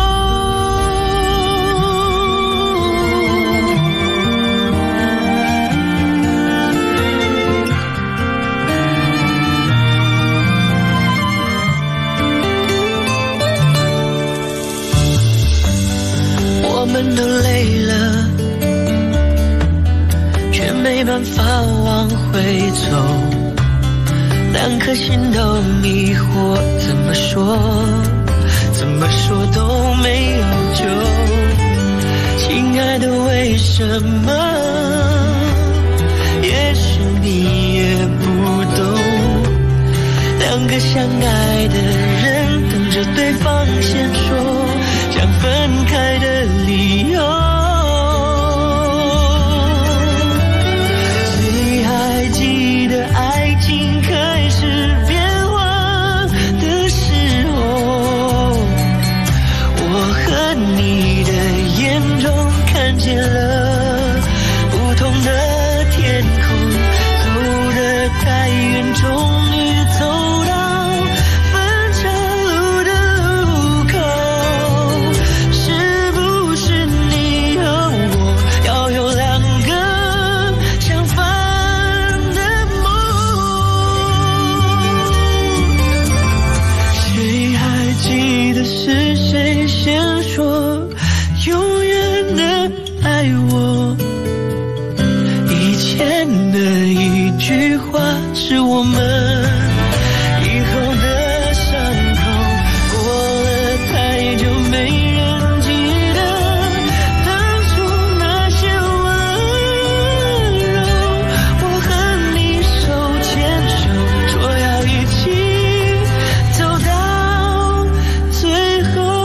S9: 我们都累了，却没办法挽回
S11: 走，两颗心都迷惑，怎么说都没有救。亲爱的，为什么？也许你也不懂，两个相爱的人等着对方先说想分开的理由。谁还记得爱情开始变化的时候，我和你的眼中看见了不同的天空，走得太远，终于走到分岔路的路口。是不是你和我要有两个相反的梦？谁还记得是谁先说永远的爱我？以前的一句话是我们以后的伤口，过了太久没人记得当初那些温柔。我和你手牵手，说要一起走到最后。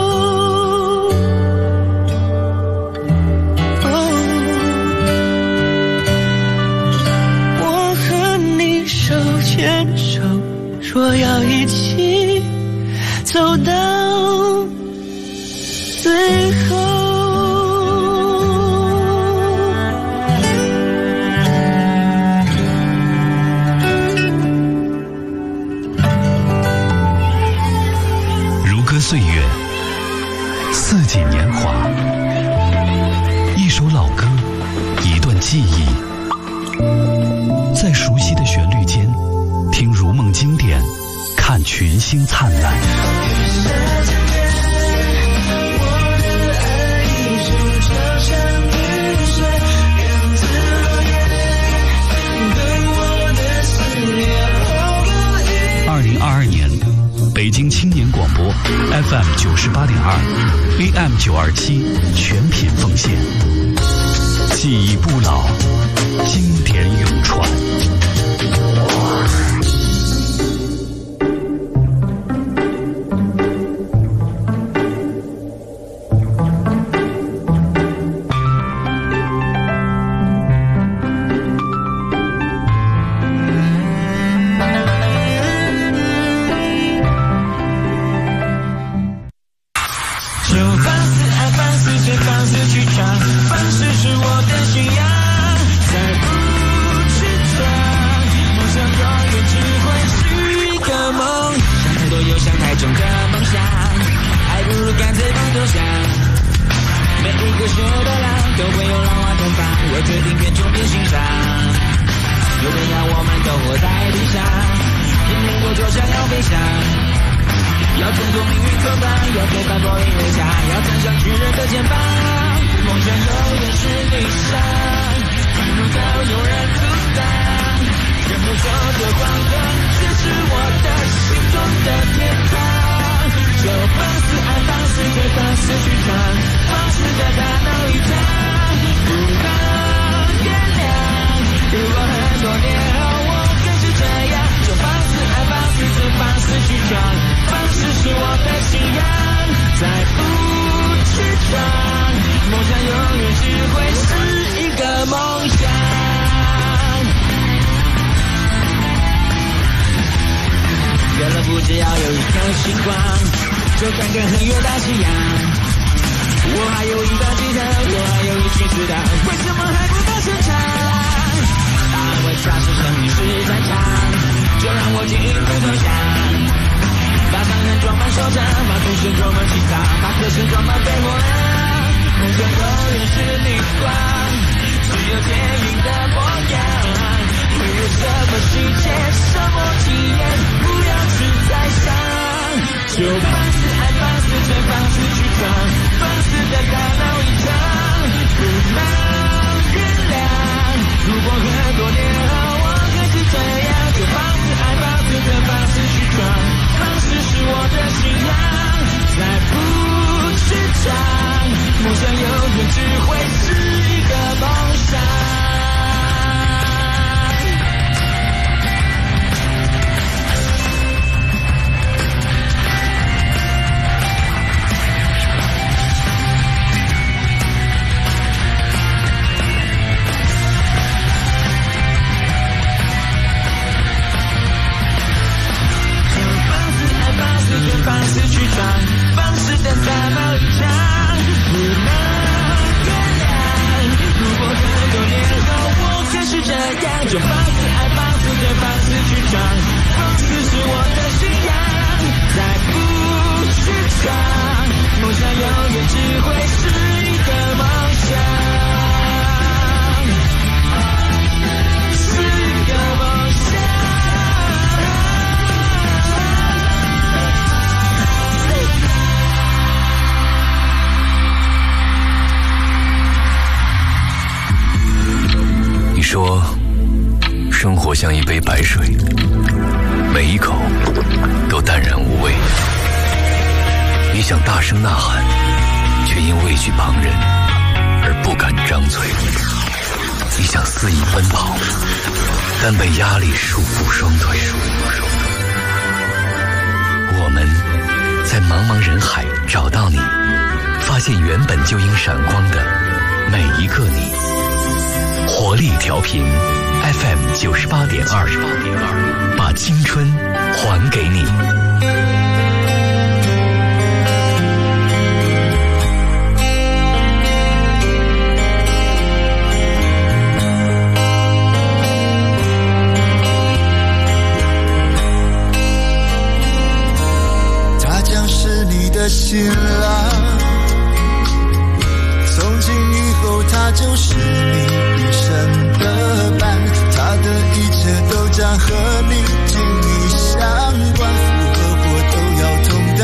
S11: 我和你手牵手，说要一起走到最后。
S5: 如歌岁月，四季年华，一首老歌，一段记忆，在熟悉的旋律间，听如梦经典，看群星灿烂。2022年，北京青年广播 FM 98.2 AM 927全品奉献，记忆不老，经典永传。
S9: 如果很多年后我跟的方式去闯，方式是我的信仰，再不去闯，梦想永远只会是一个梦想。方式去闯，方式的在某一场，不能原谅。如果很多年后我还是这样，就放肆爱，放肆的方式去闯，方式是我的信仰，再不去闯，梦想永远只会是一个梦想，是一个梦想。
S2: 你说，生活像一杯白水，每一口都淡然无味。你想大声呐喊，却因畏惧旁人而不敢张嘴。你想肆意奔跑，但被压力束缚双腿。我们在茫茫人海找到你，发现原本就应闪光的每一个你。活力调频 FM 98.2，把青春还给你。
S6: 他将是你的新郎，从今以后他就是你一生的伴，他的一切都将和你紧密相关，福和祸都要同当。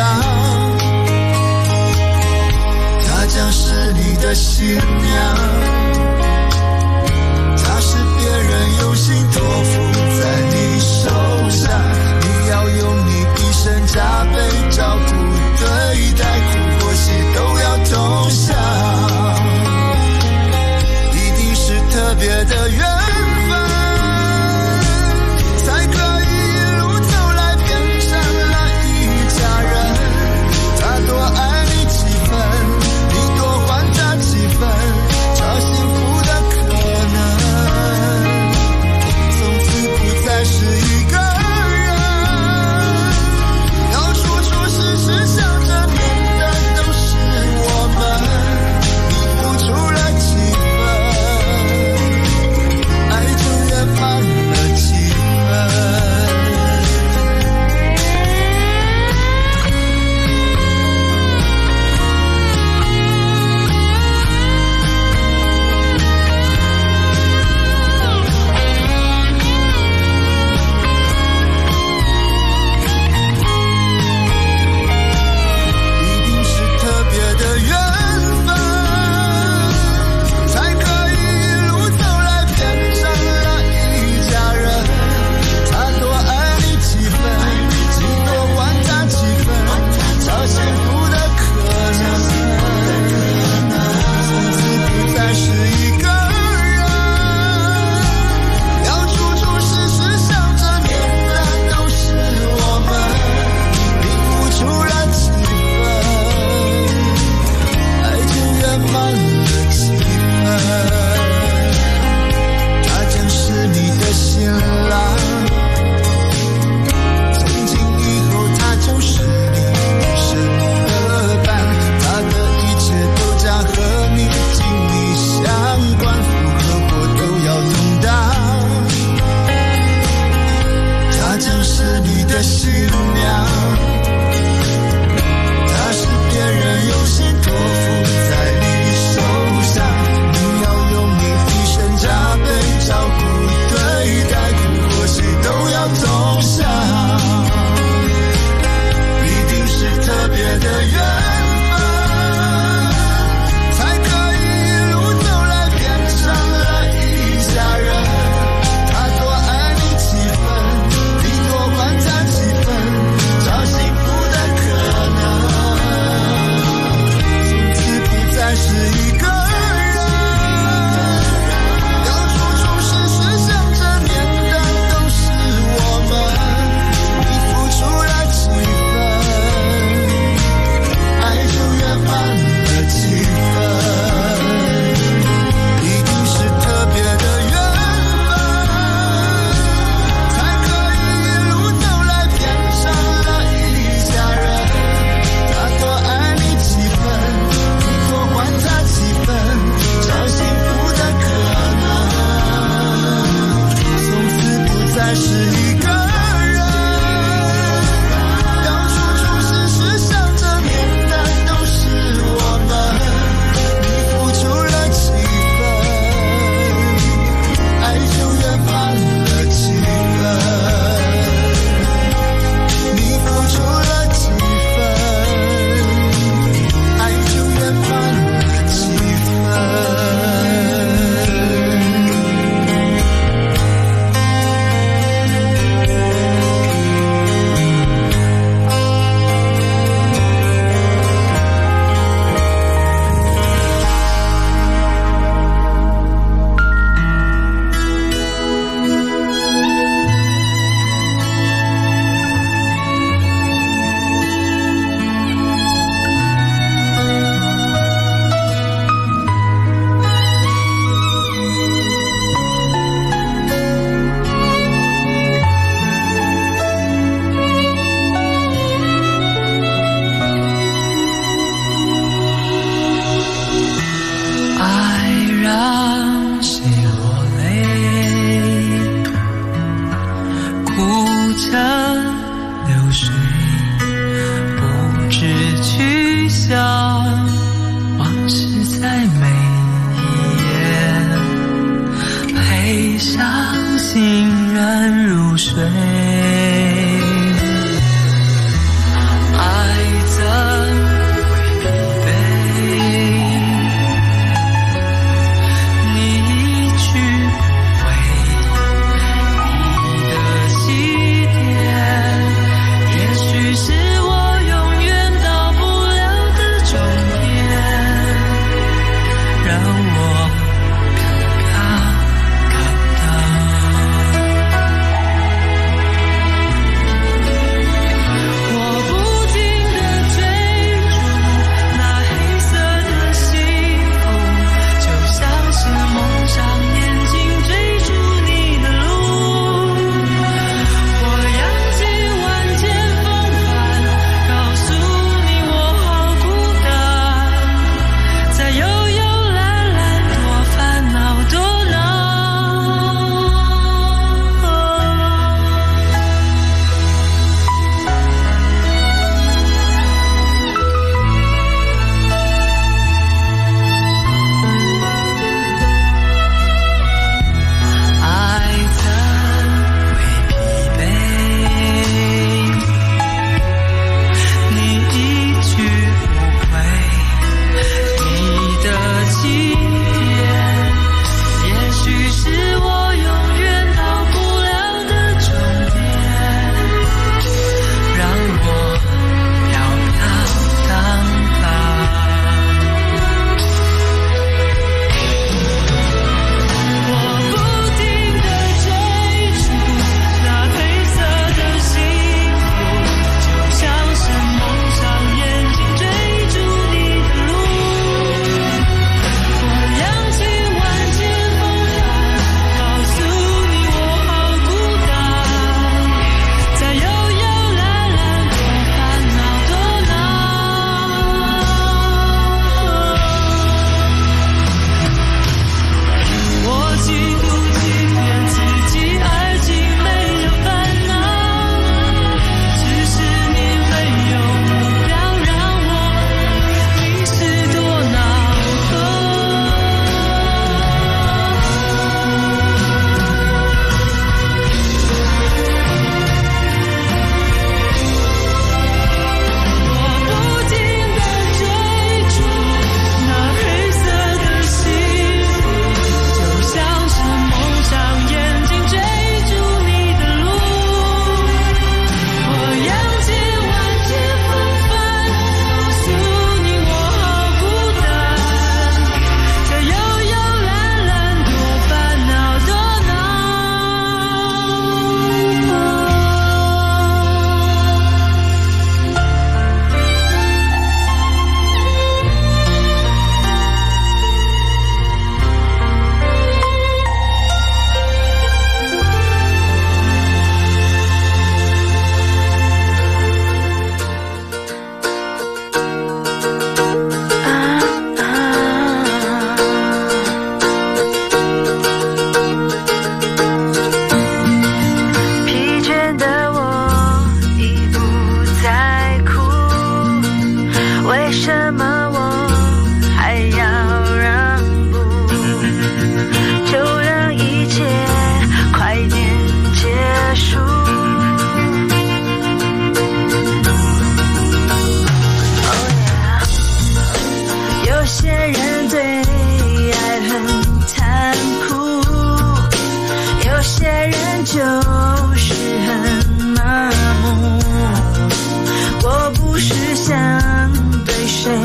S6: 他将是你的新娘，他是别人用心托付在你手上，你要用你一生加倍照顾对待，苦或喜都要同享，特别的缘分，才可以一路走来变成了一家人。他多爱你几分，你多还他几分，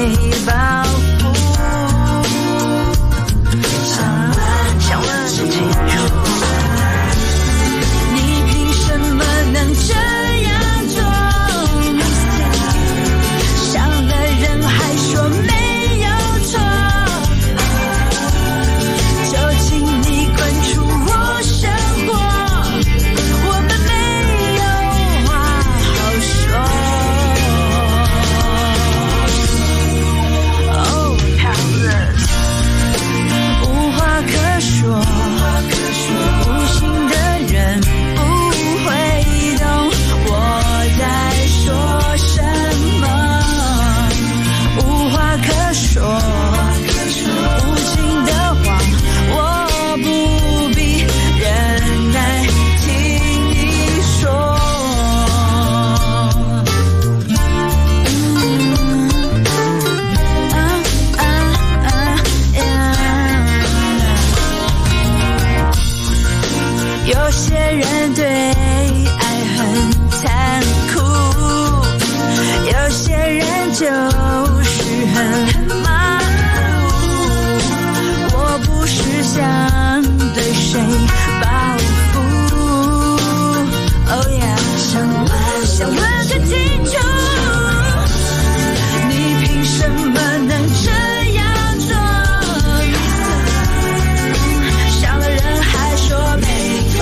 S10: 包袱。想问清楚，你凭什么能这样做？伤了人还说没有错，就请你滚出我生活，我们没有话好说。Oh powerless， 无话可说，无心的人不会懂我在说什么。无话可说，无情的话，我不必忍耐听你说。有些人对爱很残酷，有些人就是很麻木。我不是想对谁报复。Oh yeah， 想问个清楚，你凭什么能这样做？伤了人还说没错，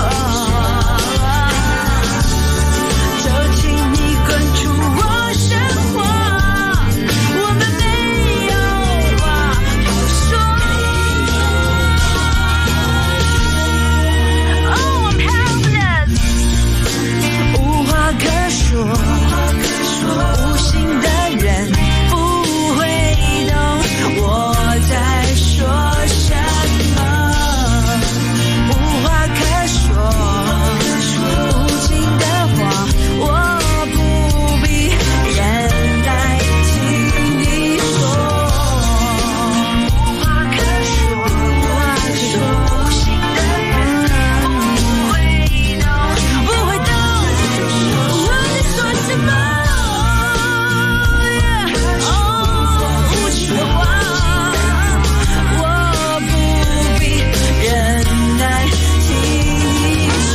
S10: 就请你滚出我生活，我们没有话好说。Oh I'm helpless， 无话可说，无心的人不会懂我在说什么。无话可说，无情的话，我不必忍耐听你说。无话可说，无心的人不会懂我在说什么。无情的话，我不必忍耐听你说。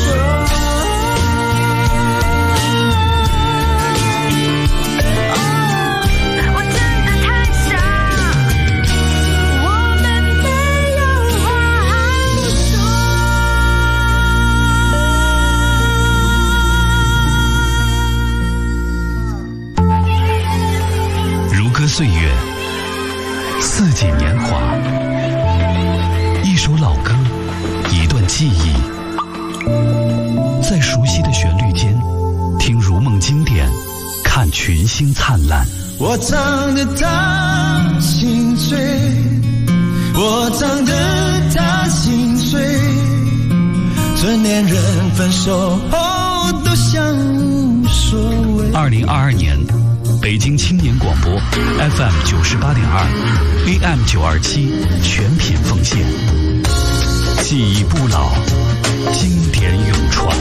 S10: 我真的太傻，我们没有话好说。
S5: 如歌岁月，四季年华，一首老歌，一段记忆，在熟悉的旋律间，听如梦经典，看群星灿烂。
S9: 我唱得他心碎，我唱得他心碎，成年人分手后都像无所谓。
S5: 2022年北京青年广播 FM 98.2 AM 927全品奉献，记忆不老，经典永传。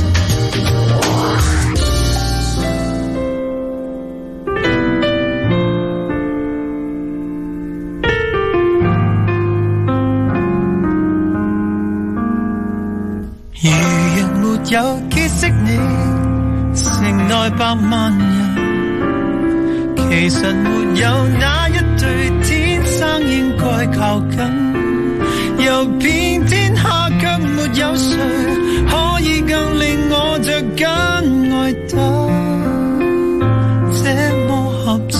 S11: 如若沒有結識你，城內百萬人，其實沒有哪一對天生應該靠近，遊遍天下卻沒有誰可以更令我着緊愛得這麼合襯。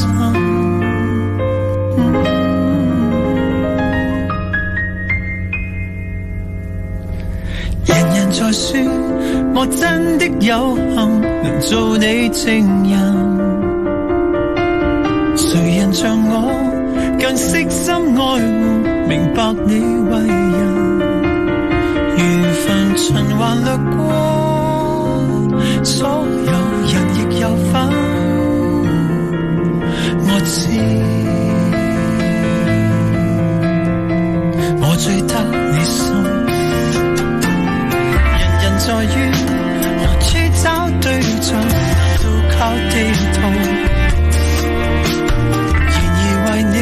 S11: 人人在說我真的有幸能做你情人，誰人像我更悉心愛護，明白你為人，緣分循環掠過，所有人亦有份，我知我最得你心。在於我去找對象都靠地圖，然而為你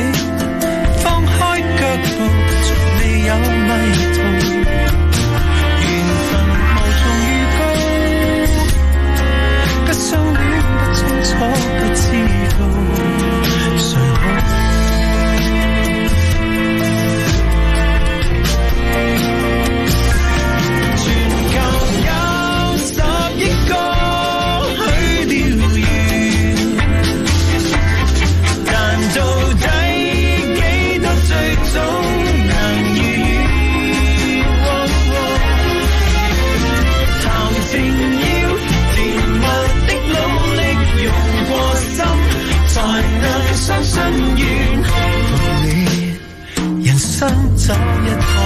S9: 生走一個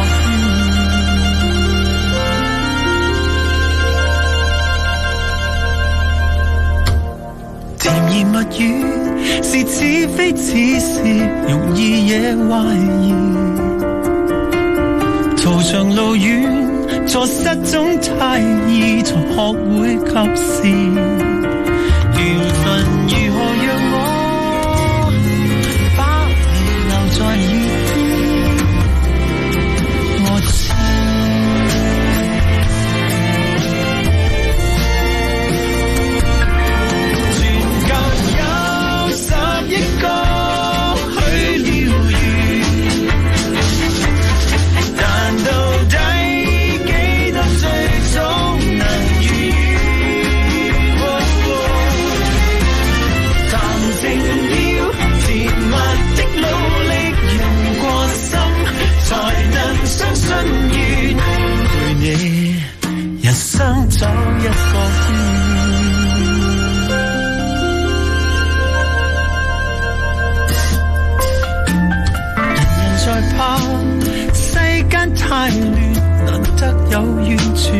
S9: 甜言蜜語是似非似是，容易惹懷疑。途長路遠，錯失總太易，才學會及時。緣分如何讓我把你留在耳邊？我知全球有10億個去了緣，但到底幾多最終能如願？談情要甜蜜的努力用過心，才能相信緣，陪你人生走一個圈。人人在怕世間太亂，難得有完全。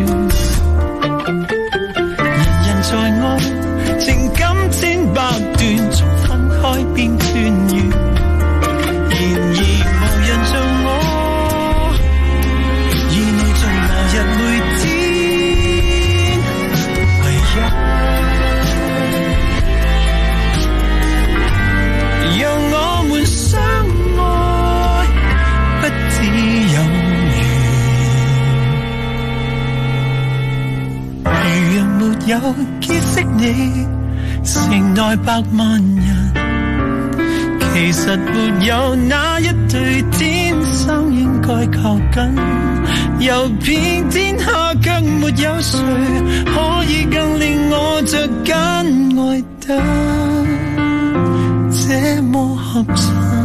S9: 人人在愛情感千百段，從分開變團圓。然而無人像我，以你像那日每天唯一，讓我們相愛不只有緣。如若沒有結識你，城內百萬人，其實沒有哪一對天生應該靠近，遊遍天下卻沒有誰可以更令我着緊愛得這麼合襯。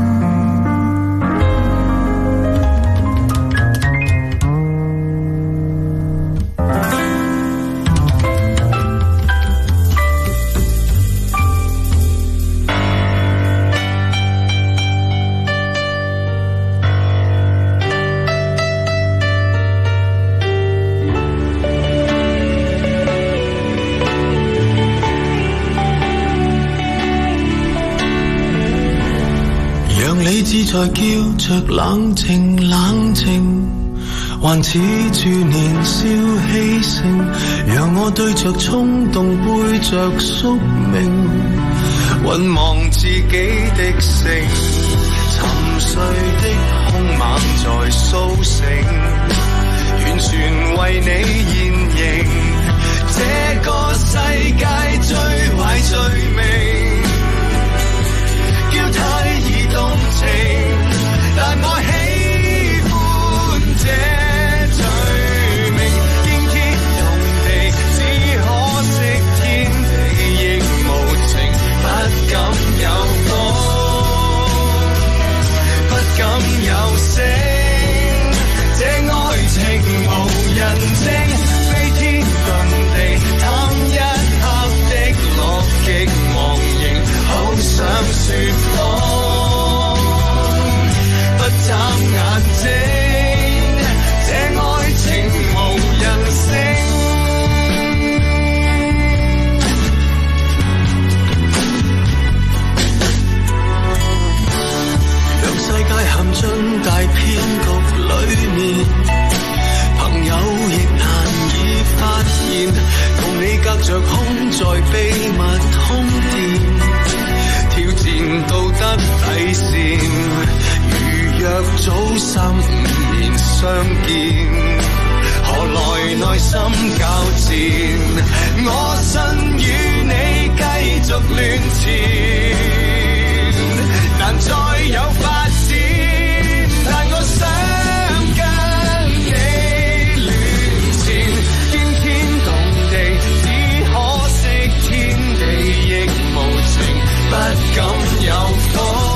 S9: 理智在叫着冷靜冷靜，還恃住年少氣盛，讓我對着衝動背着宿命，渾忘自己的性，沉睡的兇猛在甦醒，完全為你現形，這個世界最壞罪名，叫太易動情，但我喜歡這罪名，驚天動地，只可惜天地亦無情，不敢有風，不敢有聲，這愛情無人證，飛天遁地，貪一刻的樂極忘形，好想説謊。不眨眼睛，這愛情無人性。讓世界陷進大騙局裏面，朋友亦難以發現，同你隔着空在秘密通電，挑戰道德底線。若早3-5年相見，何來內心交戰？我信與你繼續亂纏，難再有發展，但我想跟你亂纏，驚天動地，只可惜天地亦無情，不敢有風，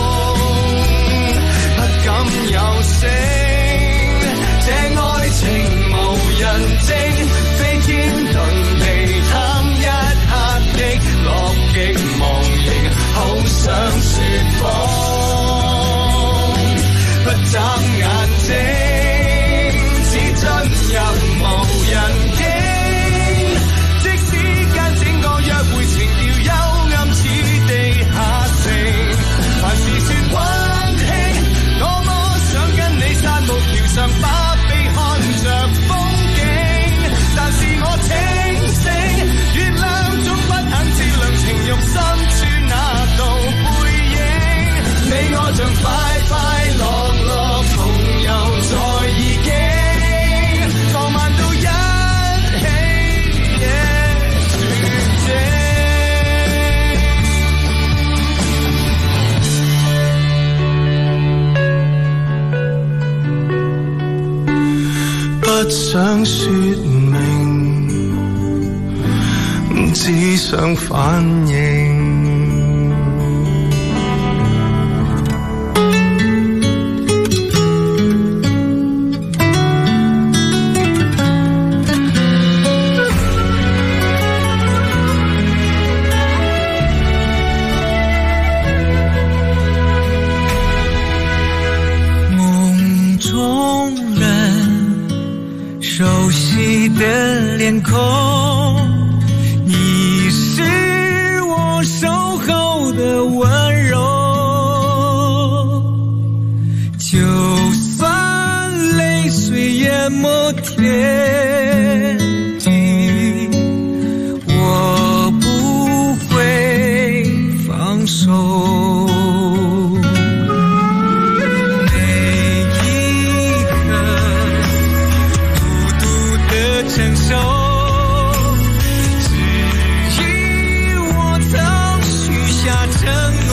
S9: 敢有聲，這愛情無人證，飛天遁地，貪一刻的樂極忘形，
S6: 想說明，只想反應。
S9: 熟悉的脸孔，你是我守候的温柔。就算泪水淹没天地，我不会放手。承受，只因我曾许下承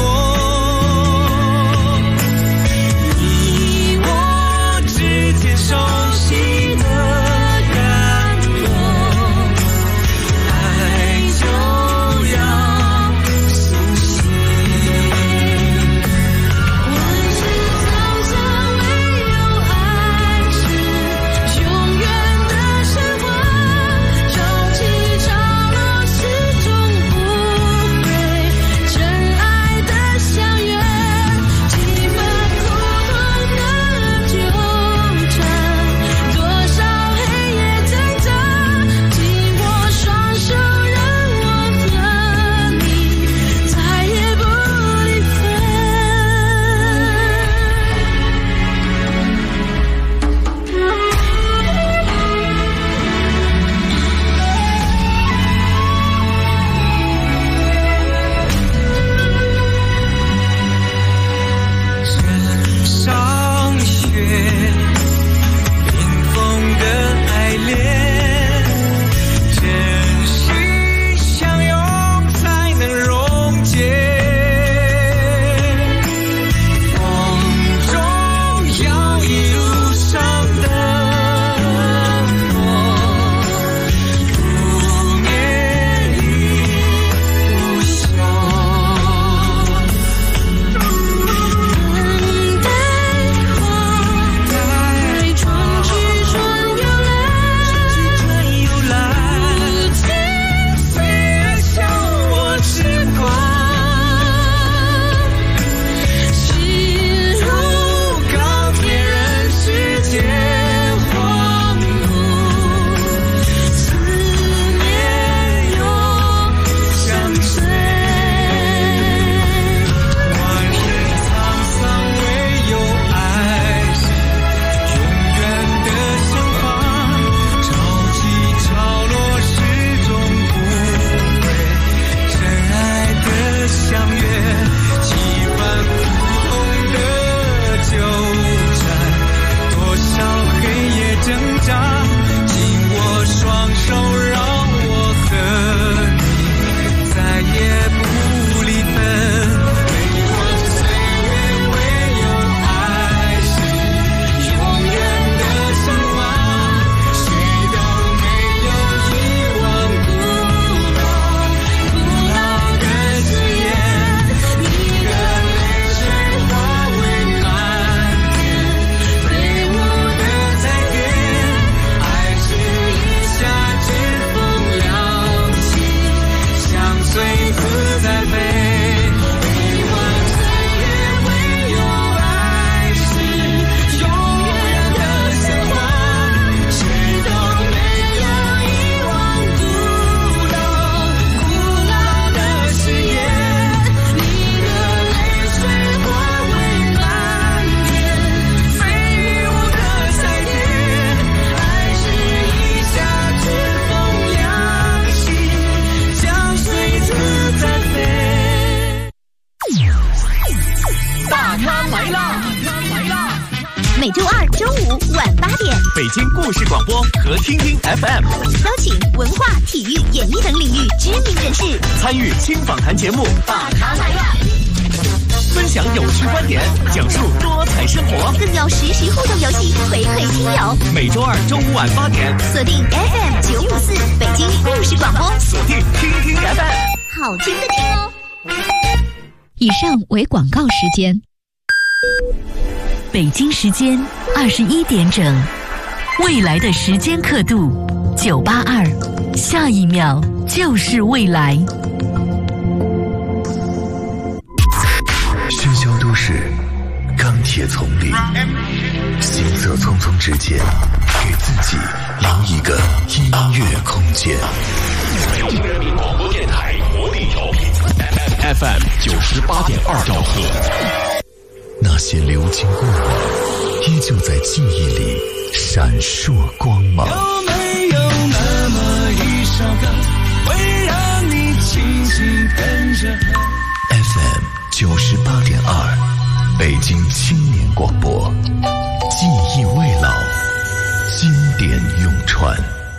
S9: 诺，你我之间熟悉的感动，爱就要苏醒。万事苍苍，唯有爱是永远的神话。
S12: 每周二、周五晚8点，
S1: 北京故事广播和听听 FM
S12: 邀请文化、体育、演艺等领域知名人士
S1: 参与轻访谈节目《
S12: 大咖来了》。
S1: 分享有趣观点，讲述多彩生活，
S12: 更有实时互动游戏回馈听友。
S1: 每周二中午晚8点，
S12: 锁定 FM 954北京故事广播，
S1: 锁定听听 FM，
S12: 好听的听哦。
S13: 以上为广告时间。北京时间21点整，未来的时间刻度982，下一秒就是未来。
S2: 喧嚣都市，钢铁丛林，行色匆匆之间，给自己留一个音乐空间。
S3: 北京人民广播电台魔力调频
S1: FM 98.2兆赫。
S2: 那些流经过往，依旧在记忆里闪烁光芒。
S6: 有没有那么一首歌，会让你轻轻跟着
S2: ？FM 98.2，北京青年广播，记忆未老，经典永传。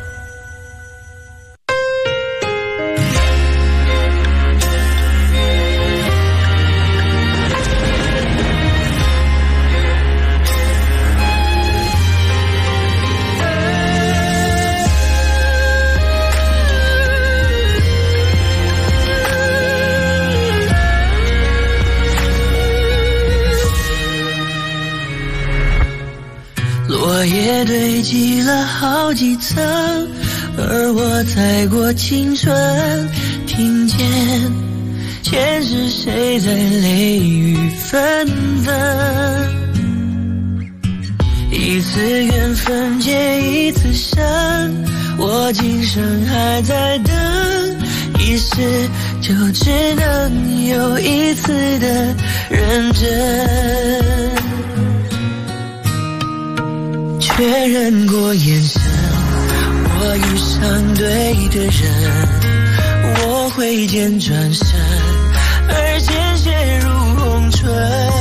S11: 落叶堆积了好几层，而我踩过青春，听见前世谁在泪雨纷纷。一次缘分结一次深，我今生还在等，一世就只能有一次的认真。确认过眼神，我遇上对的人，我挥剑转身，而鲜血如红唇，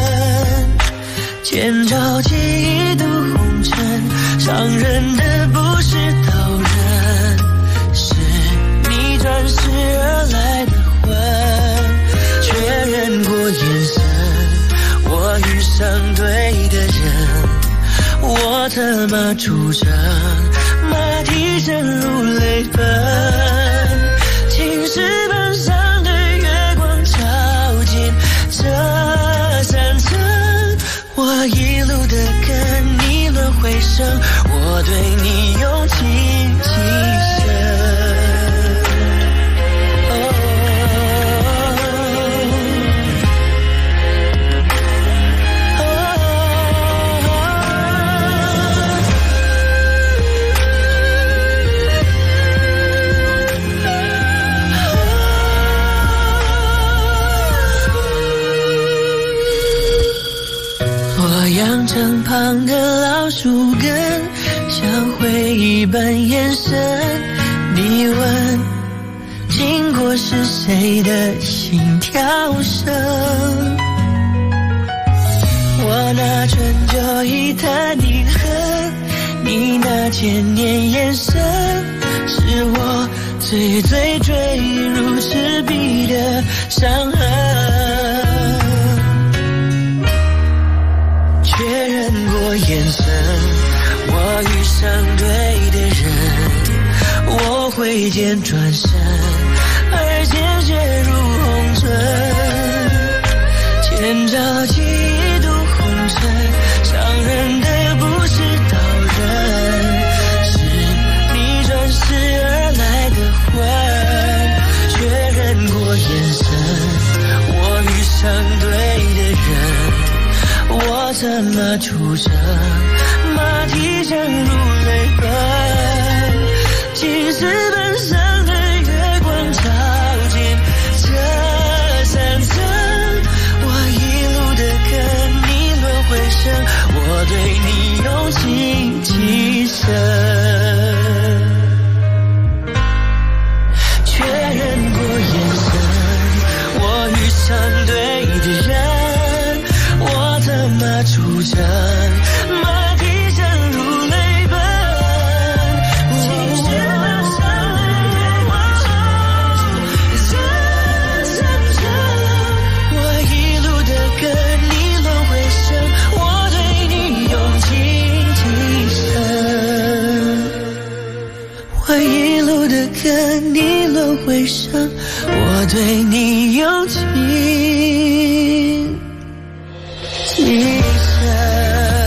S11: 剑招起一度红尘，伤人的不是刀刃，是你转世而来的魂。确认过眼神，我遇上对的人，我策马出征，马蹄声如泪奔，青石板上的月光照进这山城，我一路的跟你轮回声，我对你用情极深。阳城旁的老树根，像回忆般延伸。你问，经过是谁的心跳声？我拿春秋一叹凝恨，你那千年眼神，是我最最坠入赤壁的伤痕。确认过眼神，我遇上对的人，我挥剑转身，而鲜血如红唇，剑招起一度红尘，伤人的不是刀刃，是你转世而来的魂。确认过眼神，我遇上对的人，我策马出征，马蹄声如泪奔，青石板上的月光照进这山城，我一路的跟你轮回声，我对你用情极深。确认过眼神，我遇上对的人，我策马出征，马蹄声如泪奔，青石板上的月光照进这山城，我一路的跟对你有情深。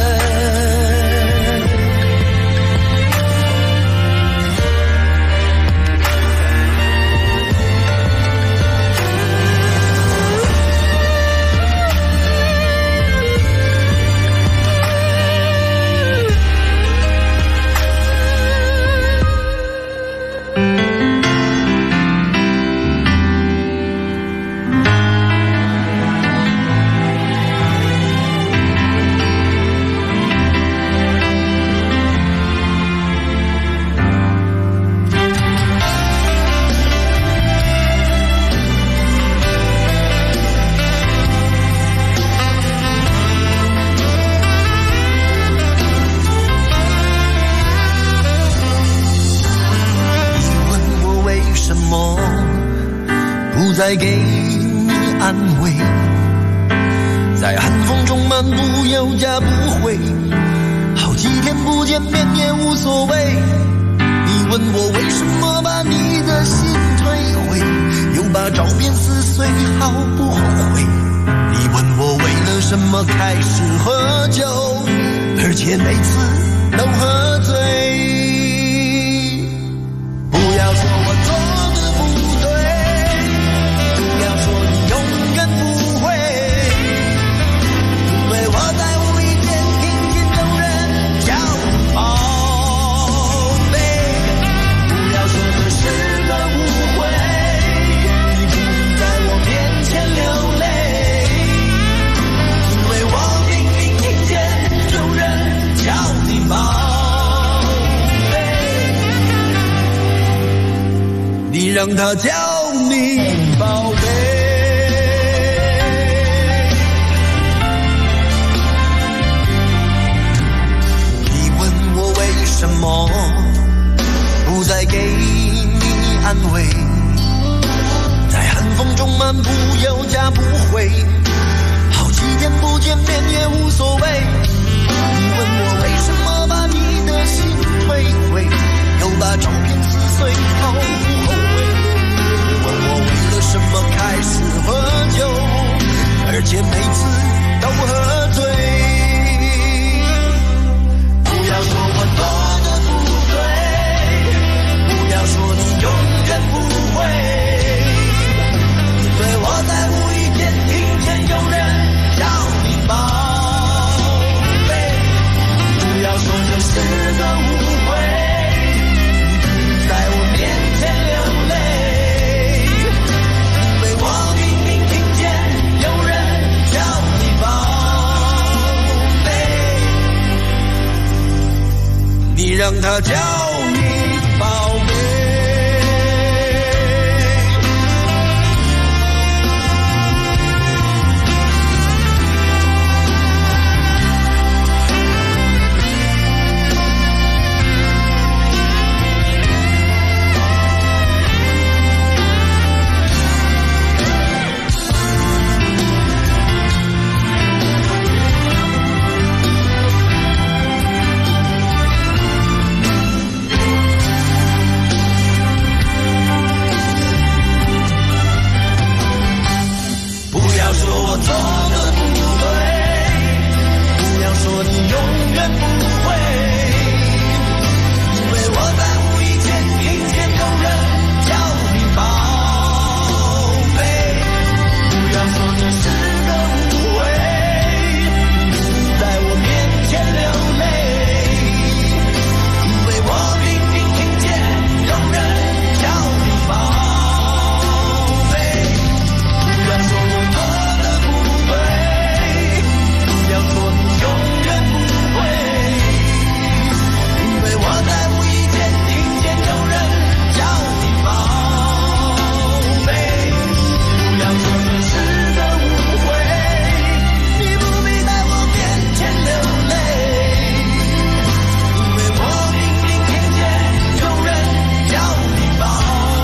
S9: 再给你安慰，在寒风中漫步有家不回，好几天不见面也无所谓。你问我为什么把你的心退回，又把照片撕碎，好不后悔。你问我为了什么开始喝酒，而且每次都喝醉。不要说我做的不对，不要说你永远不会，因为我在无意间听见有人叫你宝贝。不要说这是个误会，你不必在我面前流泪，因为我明明听见有人叫你宝贝，你让他叫你宝贝。你问我为什么不再给你安慰，在寒风中漫步有家不回，好几天不见面也无所谓。你问我为什么把你的心退回，又把照片撕碎，好不后悔。你问我为了什么开始喝酒，而且每次都喝醉。不要说我做的不对，不要说你永远不会，因为我在无意间听见有人叫你宝贝。不要说这是个误会，你在我面前流泪，因为我明明听见有人叫你宝贝，你让他叫你宝贝。我做的不对，不要说你永远不会，因为我在无意间听见有人叫你宝贝。不要说这是个误会，你在我面前流泪，因为我明明听见有人叫你宝贝。不要说我做要说你永远不会，因为我在无意间听见有人叫你宝贝。不要说这是个误会，你不必在我面前流泪，因为我明明听见有人叫你宝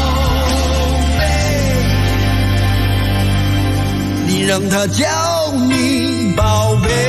S9: 贝，你让他叫你宝贝。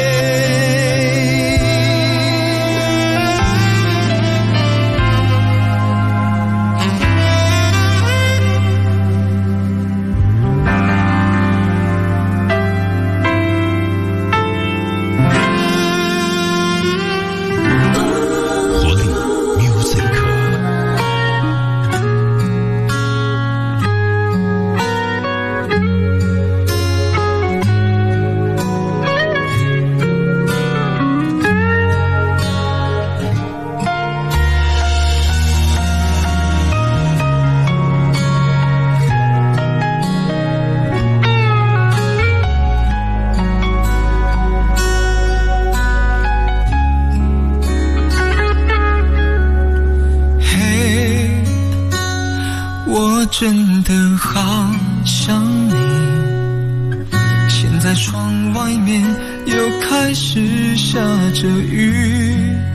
S9: 开始下着雨，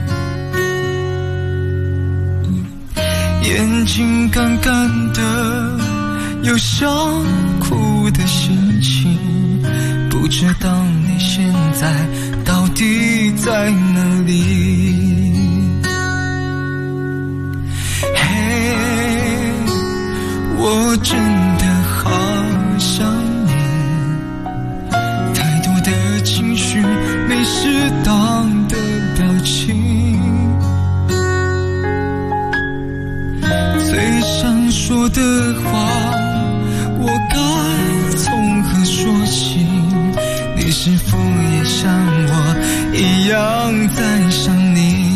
S9: 眼睛干干的，有想哭的心情，不知道你现在到底在哪里。我真的好想你，太多的情绪，没适当的表情，最想说的话，我该从何说起？你是否也像我一样在想你？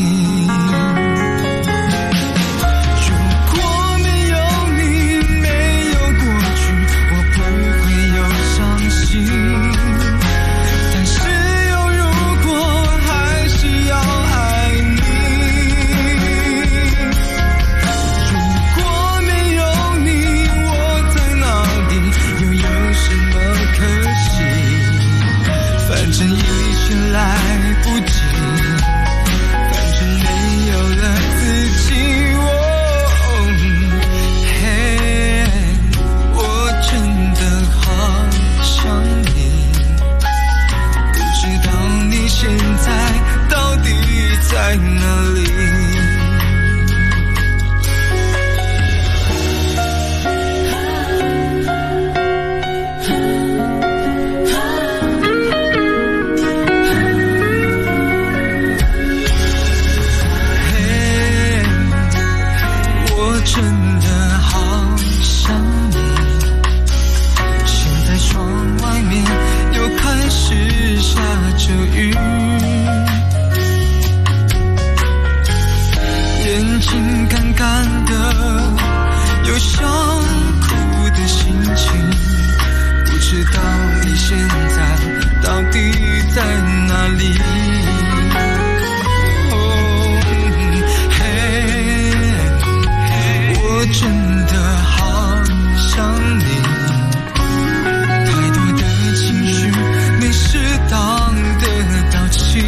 S9: 在哪里？我真的好想你，现在窗外面又开始下着雨，眼睛干干的，有想哭的心情，不知道你现在到底在哪里？我真的好想你，太多的情绪没适当的表情，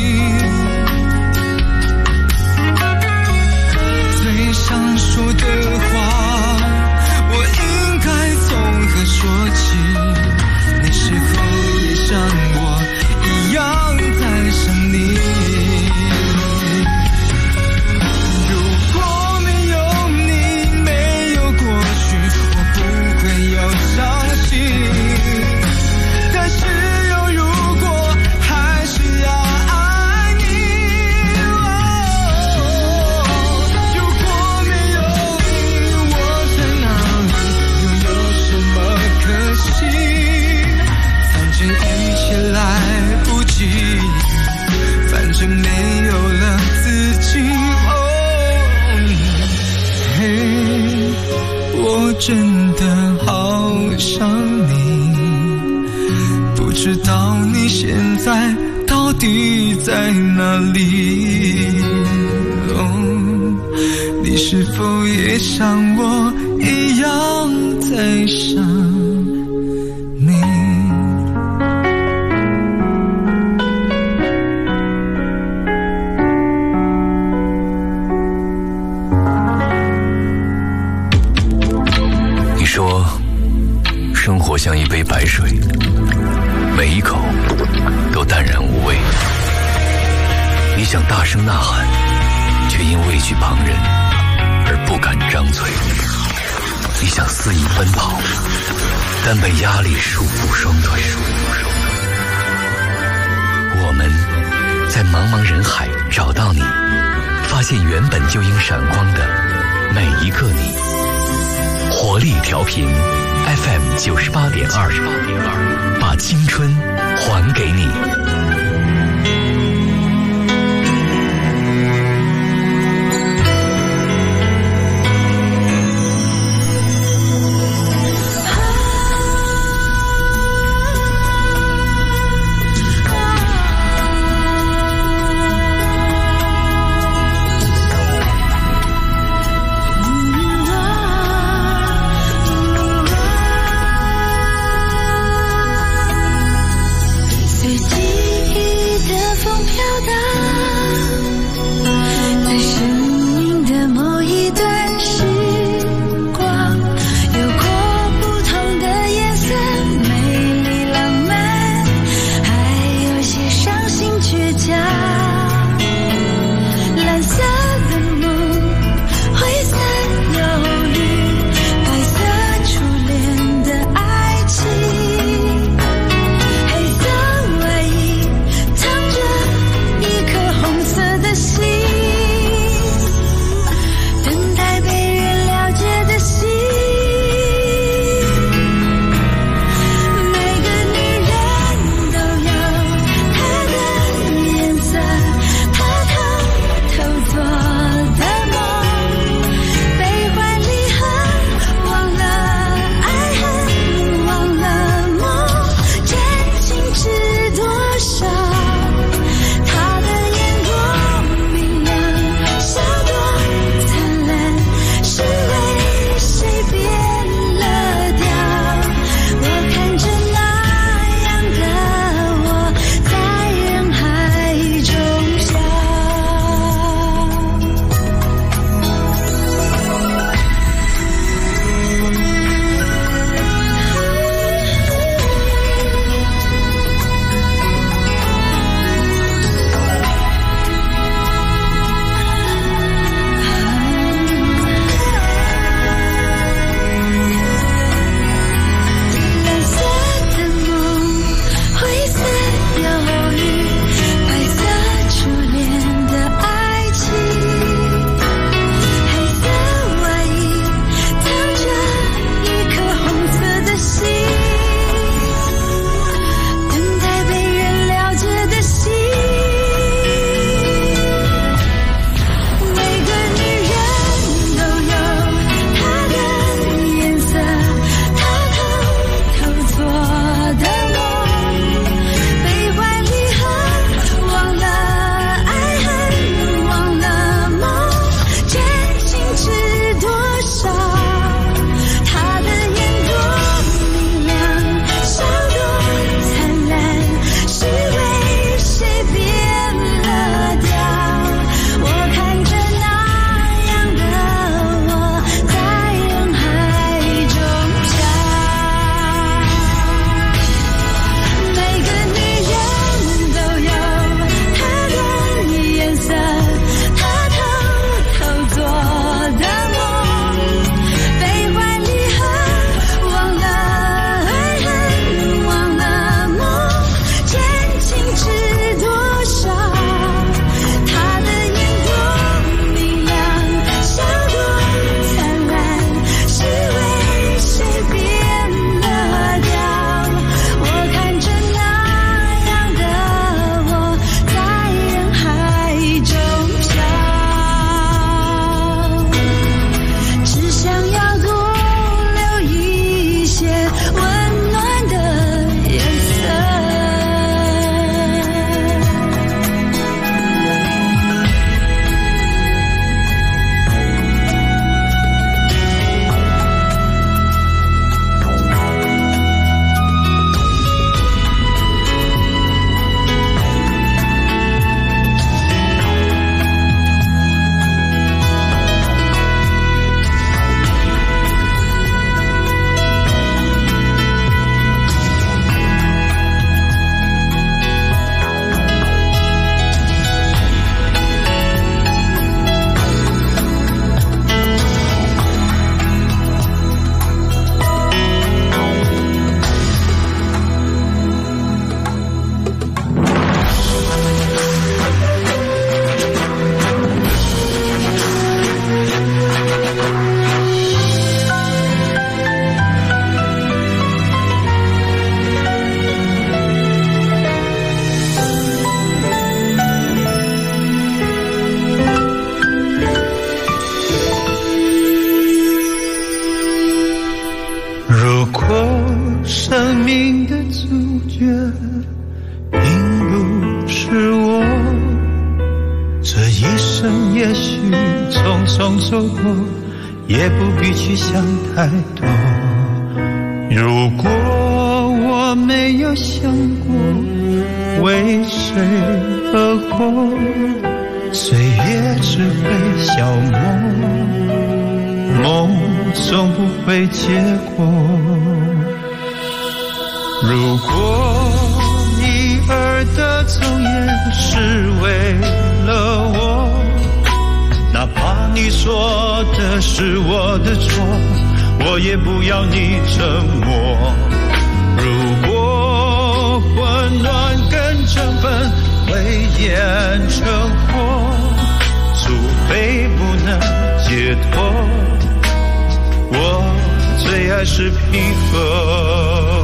S9: 想说的话，我应该从何说起？你是否也像我一样在想你？如果没有你，没有过去，我不会有伤心。但是有如果，还是要爱你。反正一切来不及，反正没有了自己。我真的好想你，不知道你现在到底在哪里？你是否也像我一样在想你？你说生活像一杯白水，每一口都淡然无味。你想大声呐喊，却因畏惧旁人而不敢张嘴。你想肆意奔跑，但被压力束缚双腿。我们在茫茫人海找到你，发现原本就应闪光的每一个你。活力调频 FM 98.2，把青春还给你。
S7: 随记忆
S9: 匆匆走过，也不必去想太多。如果我没有想过为谁而活，岁月只会消磨，梦总不会结果。如果你儿的从也是为了我，哪怕你说的是我的错，我也不要你沉默。如果混乱跟成分会演成祸，除非不能解脱，我最爱是平和。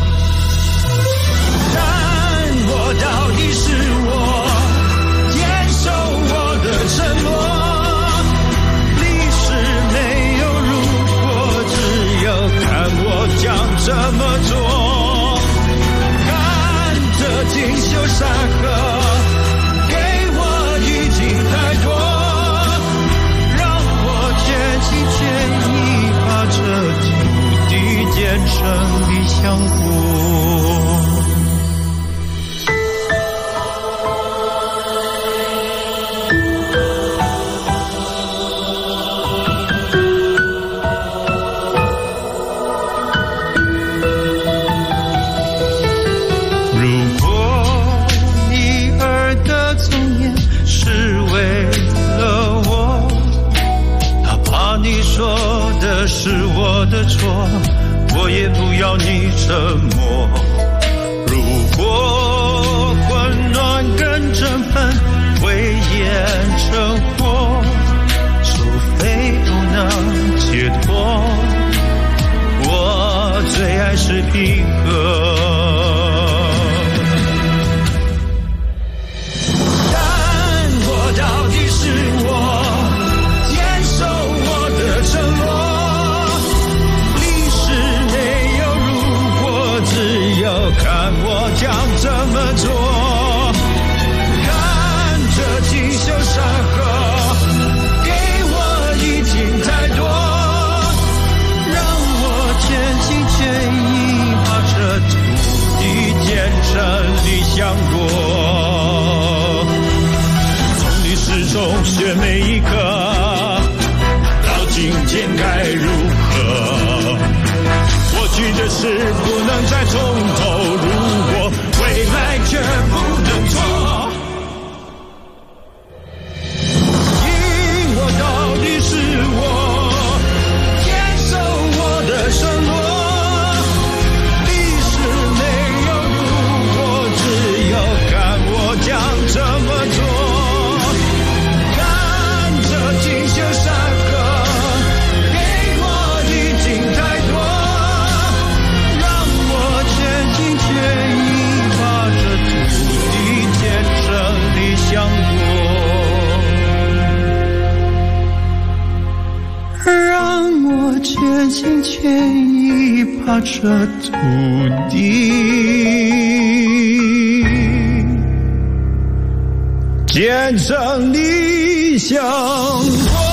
S9: 到底是我坚守我的承诺，历史没有如果，只有看我将怎么做。看着锦绣山河给我已经太多，让我全心全意把这土地建成理想国。是我的错，我也不要你沉默。如果混乱跟争分会演成祸，除非不能解脱，我最爱是平和。但我到底是我坚守我的承诺，看我将怎么做。看着锦绣山河给我已经太多，让我全心全意把这土地建成理想国。从历史中学每一课，到今天该如何？过去的事不能再从头，如果未来却不能错，因我到底是我坚守我的承诺，历史没有如果，只有看我将怎么做。看着锦绣山河给我已经太多，让我全心全意把这土地建成理想国。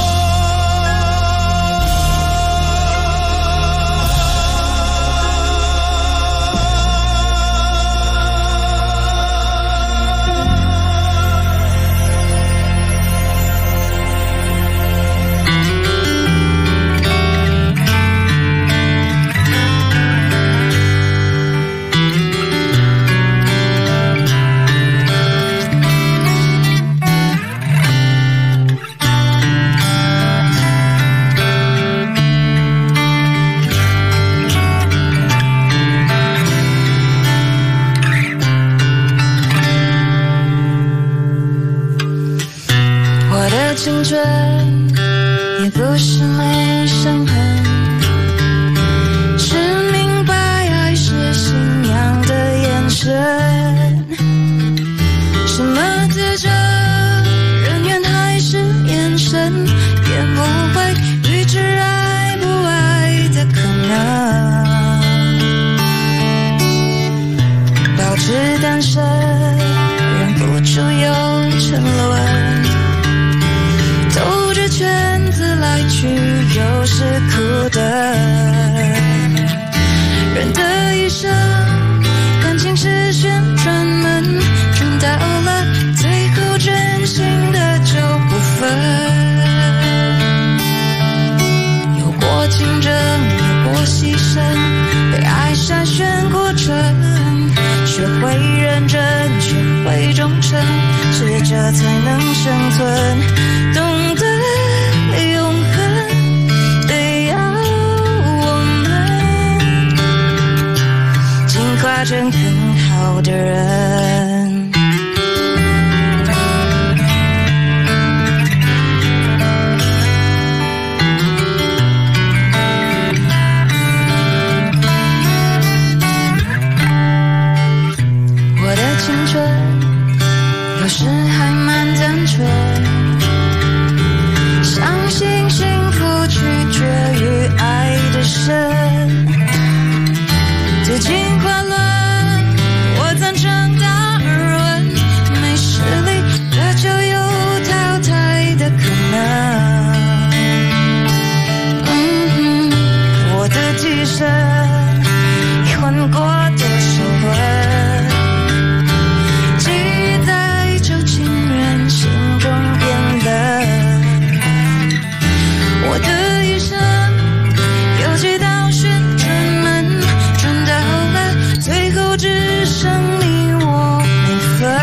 S10: 青春也不是没伤痕，是明白爱是信仰的眼神，什么自责人缘还是眼神，也不会预知爱不爱的可能，保持单身忍不住又沉沦，走着却适者才能生存，懂得永恒得要我们进化成更好的人。我的青春有时还蛮单纯，相信幸福取决于爱的深，最近快乐我赞成达尔文，没实力这就有淘汰的可能。我的替身已换过多少轮，记忆在旧情人心中变冷。我的一生有几道旋转门，转到了最后只剩你我没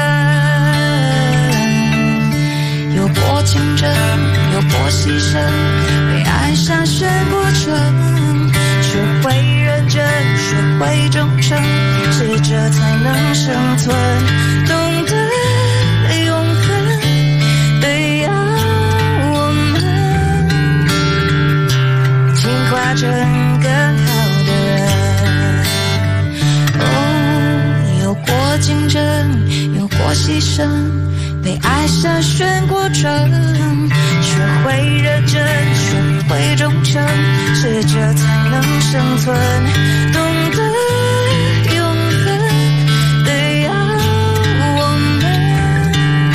S10: 分。有过竞争，有过牺牲，被爱筛选过程，学会认真，学会忠诚，适者才能生存，懂得永恒得要我们进化成更好的人。有过竞争，有过牺牲，被爱筛选过程，学会认真，学会忠诚，适者才能生存，懂得永恒得要我们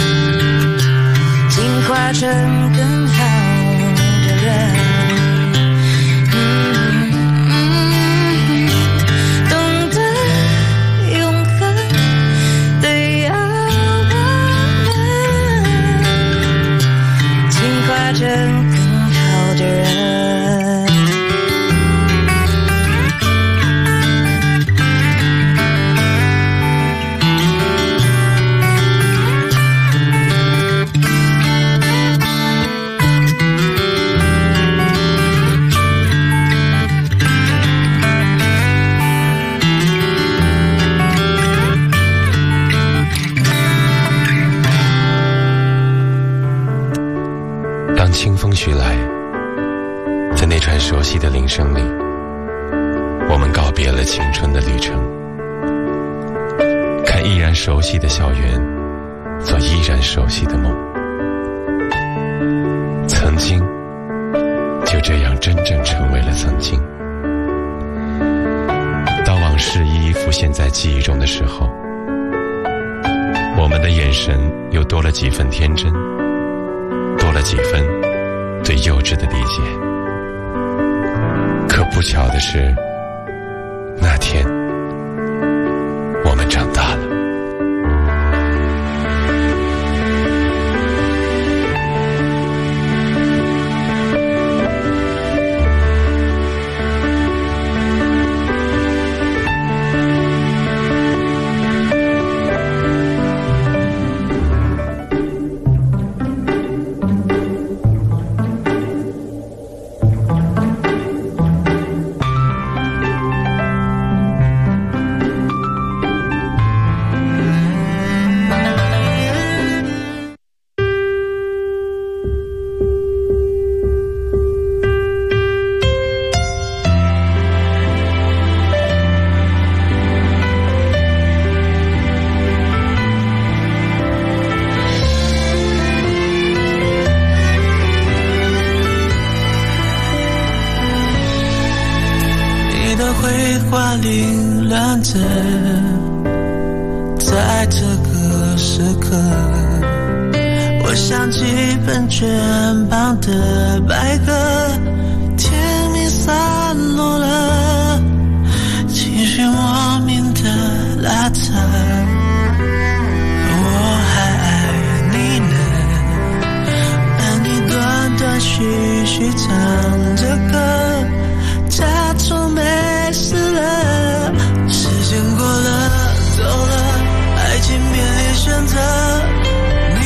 S10: 进化成更好的人。懂得永恒得要我们进化成更好的人。
S2: 当清风徐来，在那串熟悉的铃声里，我们告别了青春的旅程，看依然熟悉的校园，做依然熟悉的梦。曾经就这样真正成为了曾经。当往事一一浮现在记忆中的时候，我们的眼神又多了几分天真，多了几分对幼稚的理解。可不巧的是，那天我们长大了。
S11: 花凌乱着，在这个时刻，我像几本卷旁的白鸽，天明散落了，情绪莫名的拉扯，我还爱你呢，而你断断续续唱着歌，假装没事了，时间过了，走了，爱情面临选择，你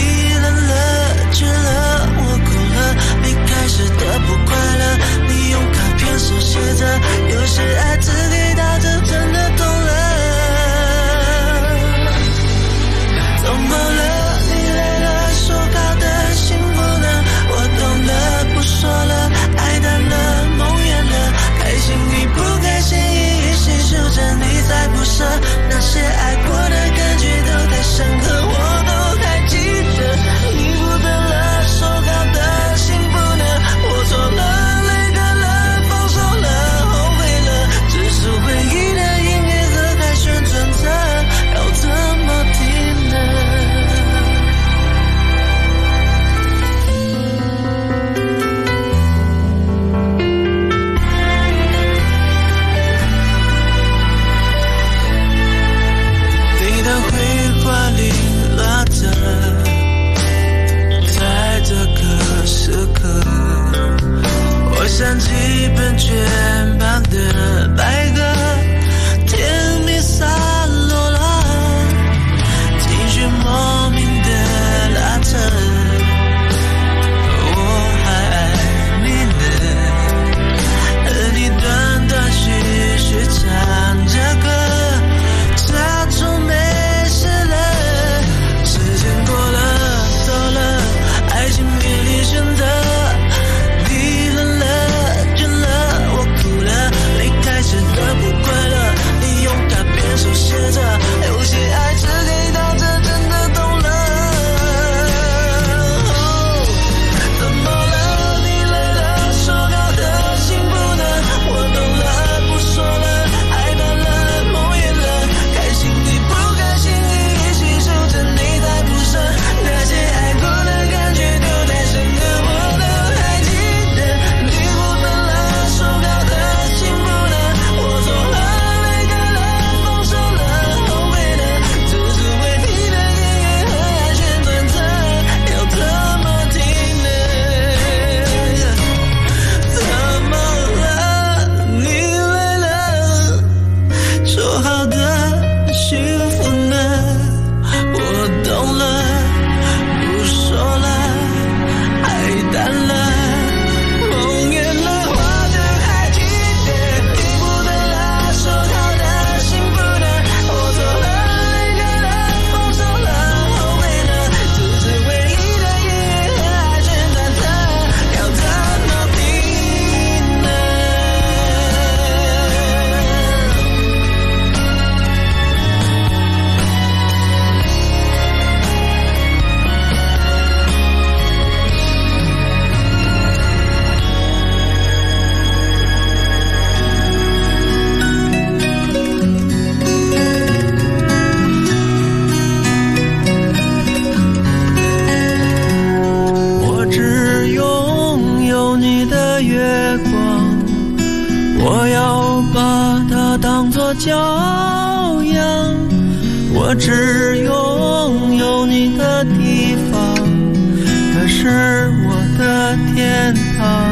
S11: 骄阳，我只拥有你的地方，它是我的天堂。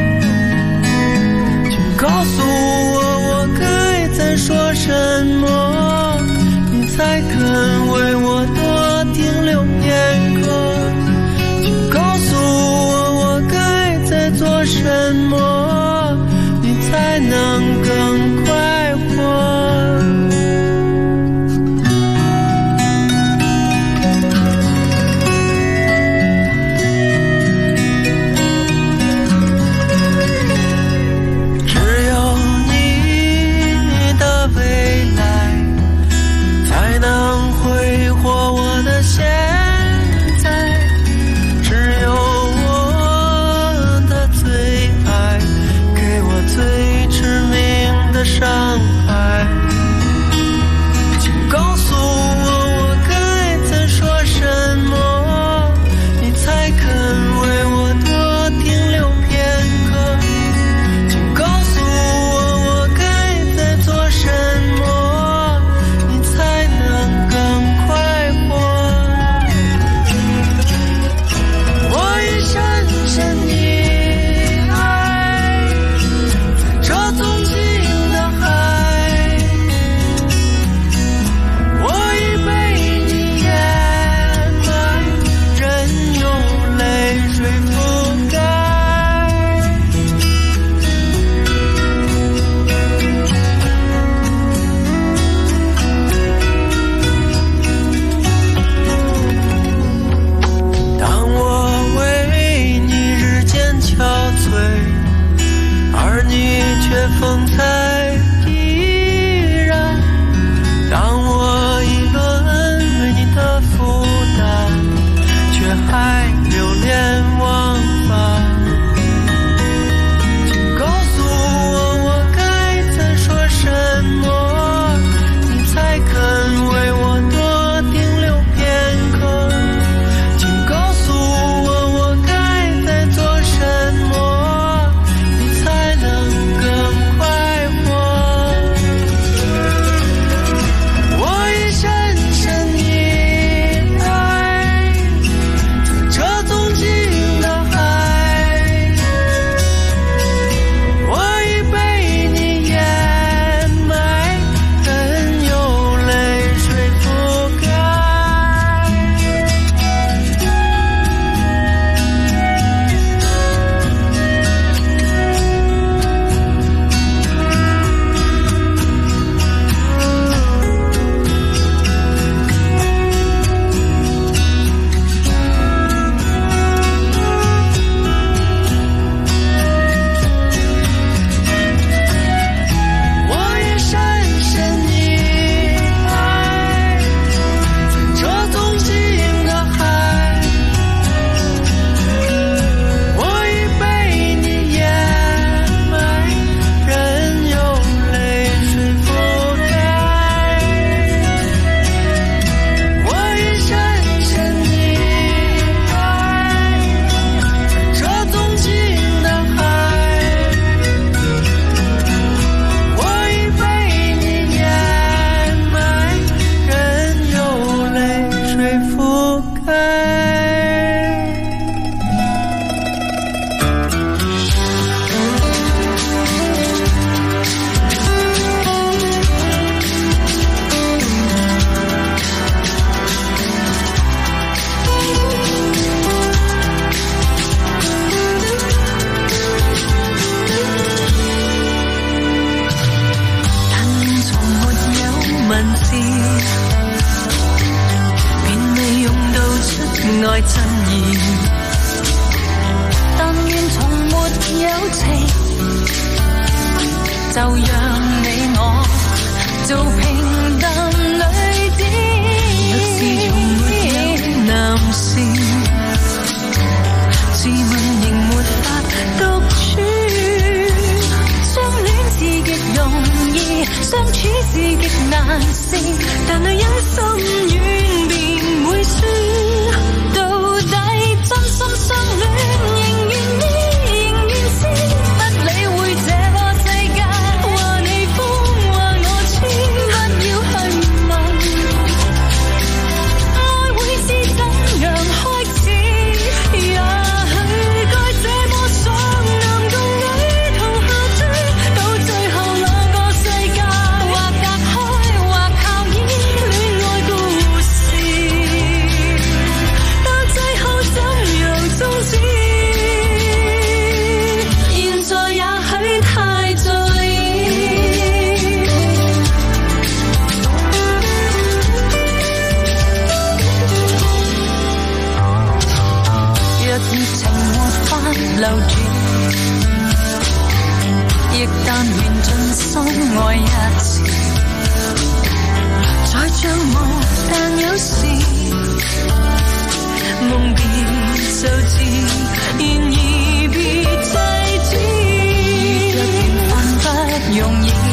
S11: 请告诉我该再说什么，你才肯为我多停留片刻。请告诉我该再做什么，你才能更快活。伤害，请告诉我该再说什么，你才肯为我多停留片刻。请告诉我该再做什么，你才能更快活。我已深深地爱这纵情却风采依然，当我议论为你的负担，却还流连忘返。请告诉我该再说什么，你才肯为我多停留片刻。请告诉我该再做什么，你才能愛真意，但願從沒有情，就讓你我做平淡女子。若是從沒有男性，自問仍沒法獨處。相戀是極容易，相處是極難成，但女人心軟便會輸。真心相戀，仍願意，仍願知，不理會這個世界話你瘋話我痴。
S10: 情沒法留住，亦但願盡心愛一次。再像夢，但有時夢別就似，然而別制止。若緣分不容易，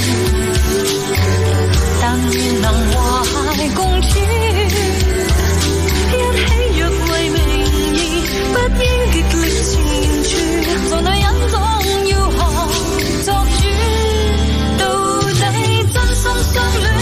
S10: 但願能和諧共處。一起若為名義，不應極力纏住。做女人總要學作主，到底真心相戀。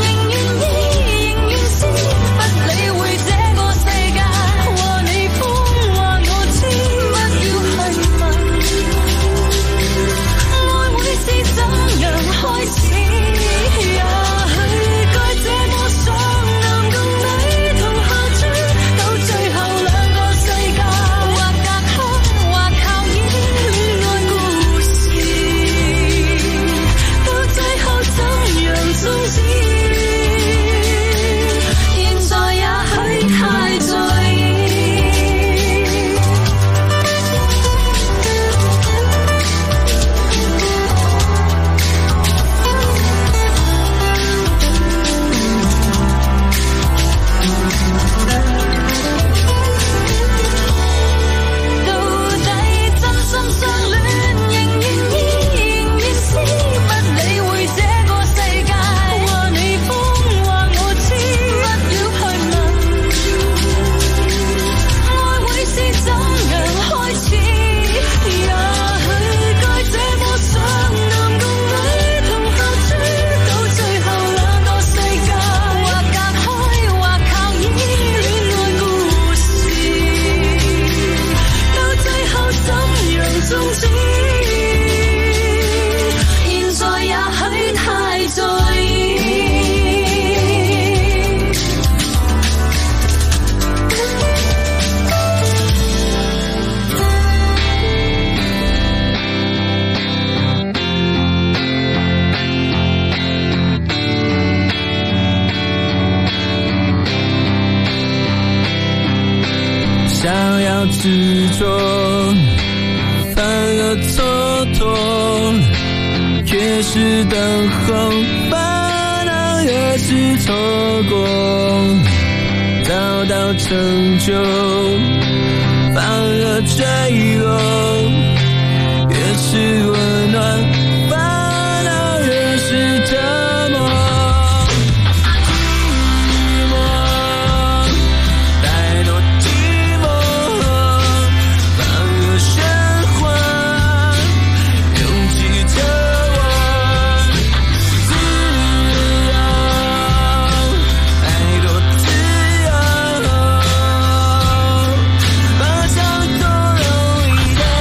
S9: 执着反而蹉跎，越是等候反而越是错过，找到成就反而坠落，越是温暖反而越是折磨。 把伤痛容易的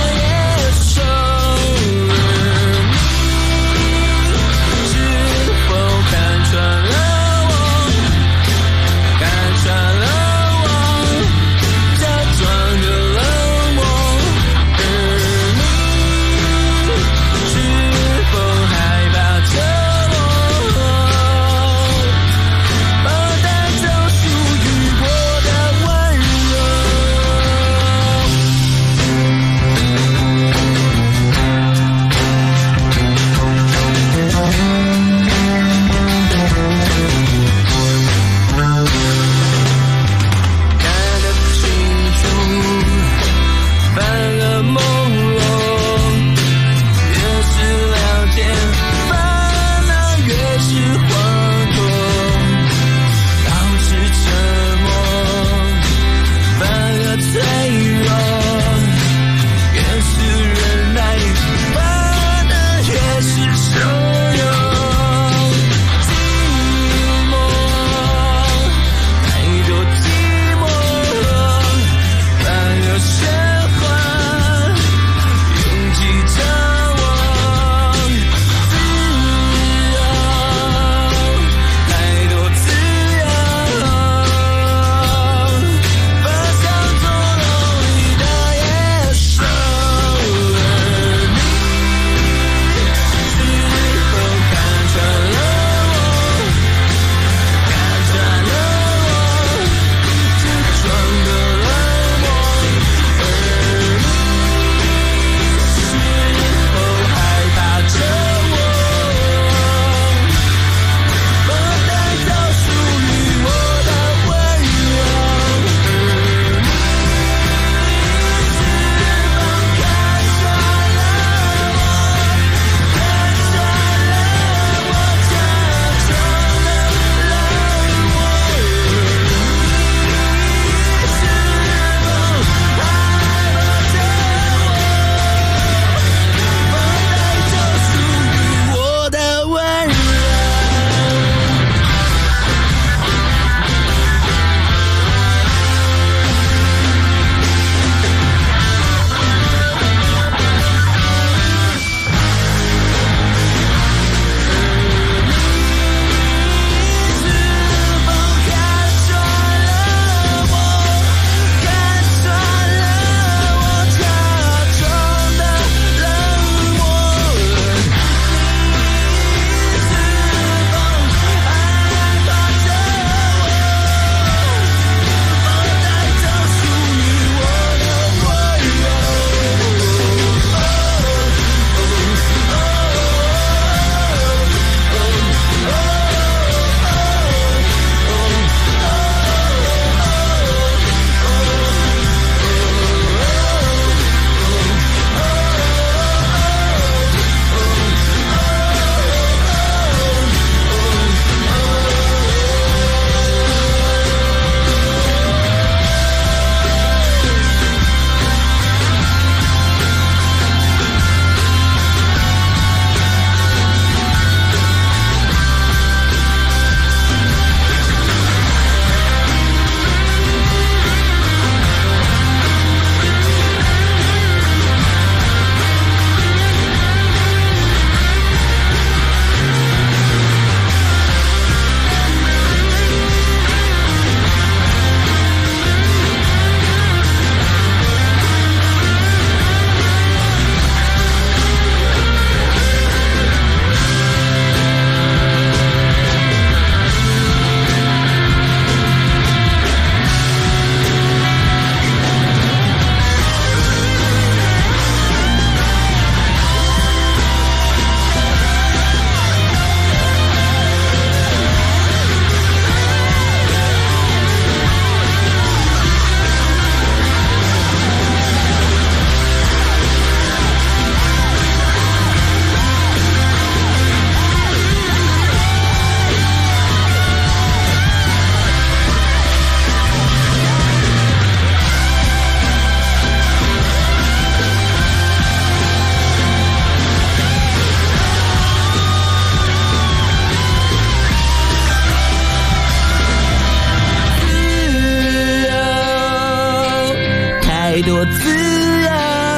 S11: 太多自由，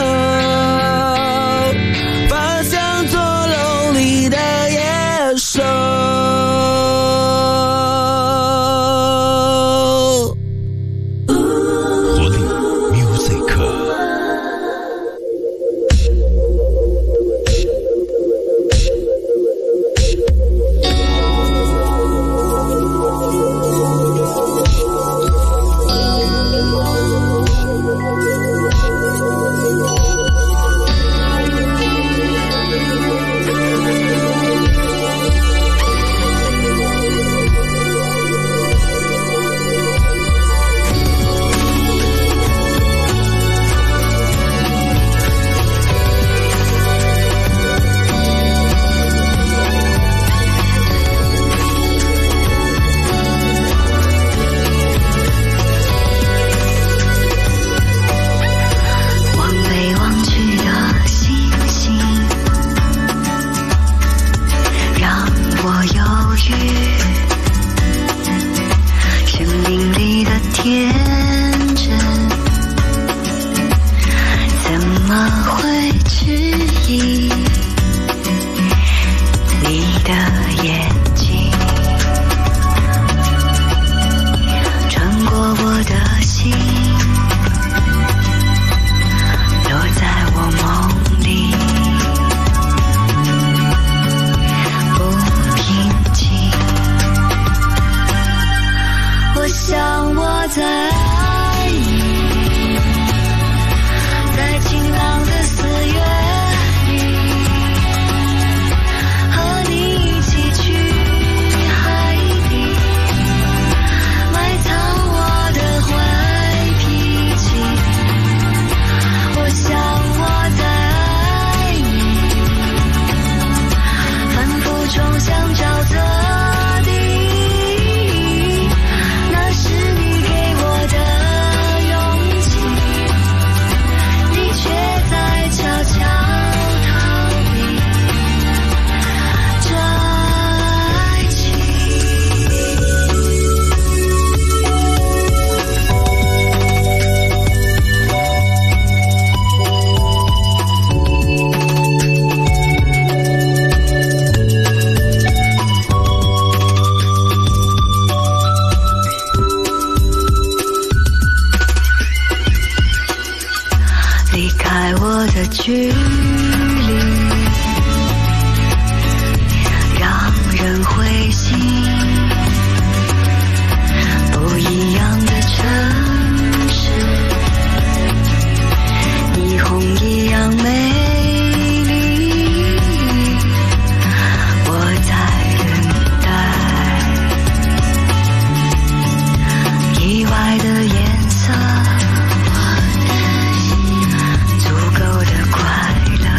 S11: 方向左笼里的野兽。
S5: 活力 Music。
S7: 距离让人灰心，不一样的城市，霓虹一样美丽。我在等待意外的颜色，足够的快乐，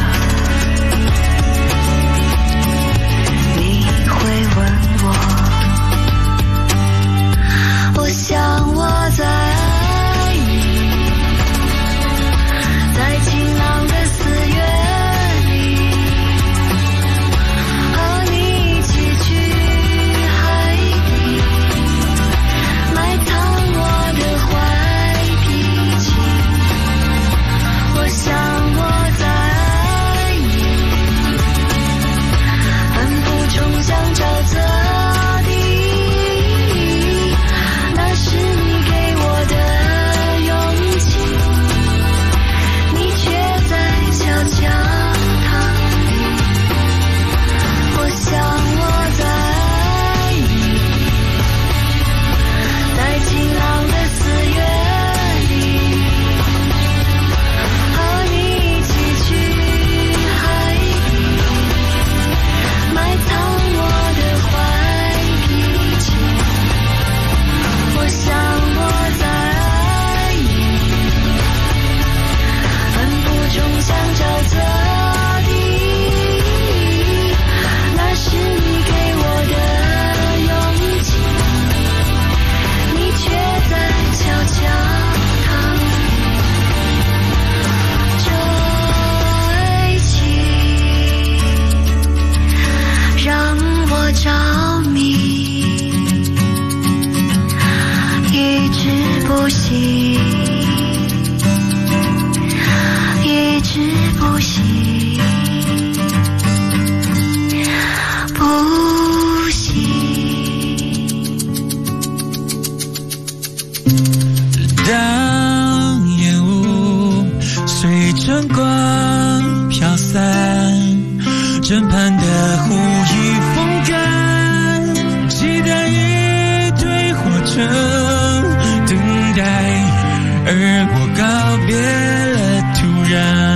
S4: 晨光飘散，枕畔的湖已风干，期待一对火车等待，而我告别了突然。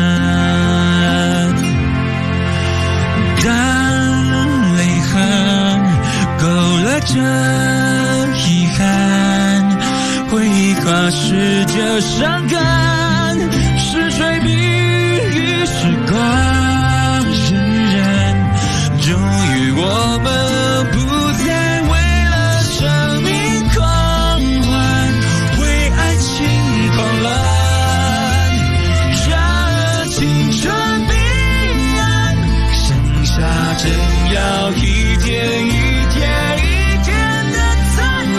S4: 当泪痕勾勒着遗憾，回忆跨逝着伤感，是谁比喻时光荏苒，终于我们不再为了生命狂欢，为爱情狂乱，让青春彼岸剩下正要一天一天一天的灿烂。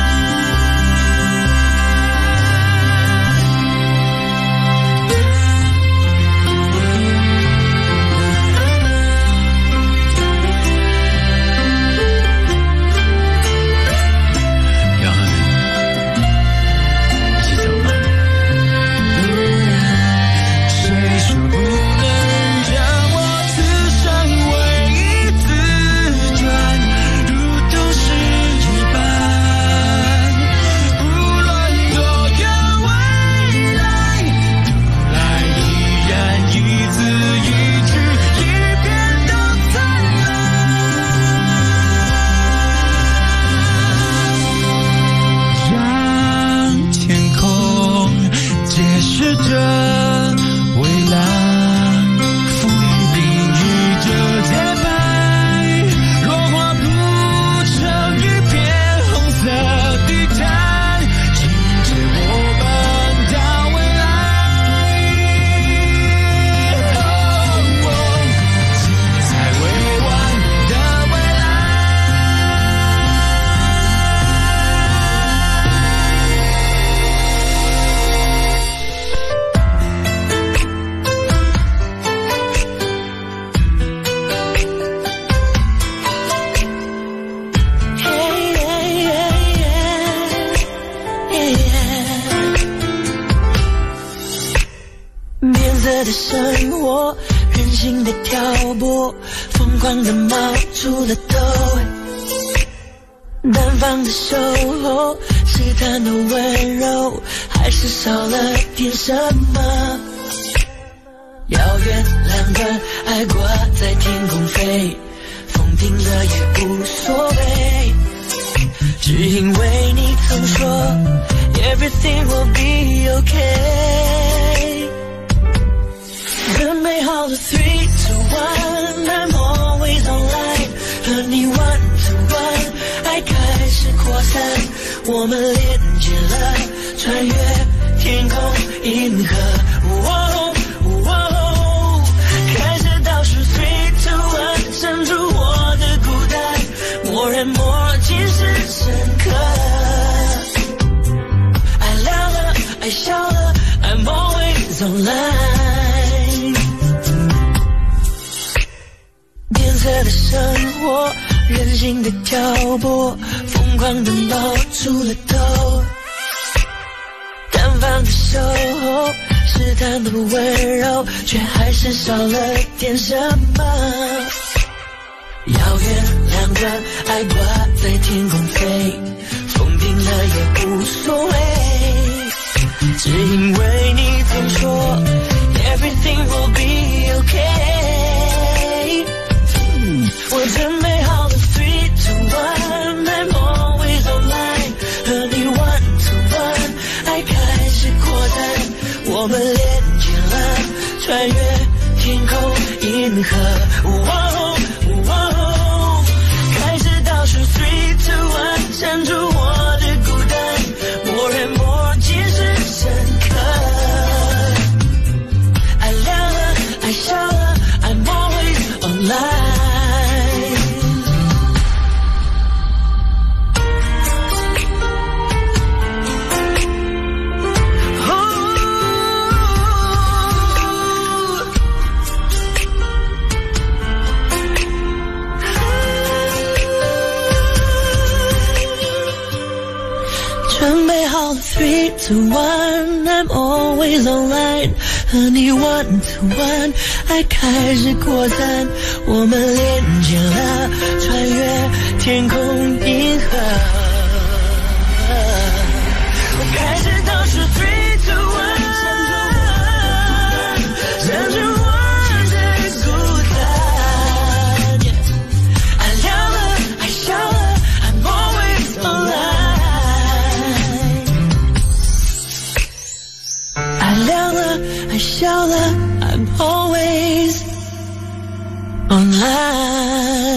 S11: 的生活，任性的挑拨，疯狂的冒出了头，单方的守候，试探的温柔，还是少了点什么。遥远两端，爱挂在天空飞，风停了也无所谓，只因为你曾说 Everything will be okay。准备好了 3, 2, 1 I'm always online， 和你 one to one， 爱开始扩散，我们连接了，穿越天空银河，开始倒数 3, 2, 1， 撑住我的孤单，默认默契是深刻，爱亮了，爱笑了， I'm always online。颜色的生活，任性的挑拨，疯狂的冒出了头，单方的守候，试探的温柔，却还是少了点什么。遥远两端，爱挂在天空飞，风停了也无所谓，只因为你曾说 Everything will be okay。我准备好了 3, 2, 1 I'm always online， 和你 one to one， 爱开始扩散，我们连接了，穿越天空银河，开始倒数 3, 2, 1， 撑住我的孤单，默认默契是深刻，爱亮了，爱笑了， I'm always online。准备好了 3, 2, 1 I'm always always online， 和你 one to one， 爱开始扩散，我们连接了，穿越天空银河。我开始倒数3, 2, 1，忍住我的孤单。爱亮了，爱笑了 ，I'm always online。爱亮了，爱笑了 ，I'm always online。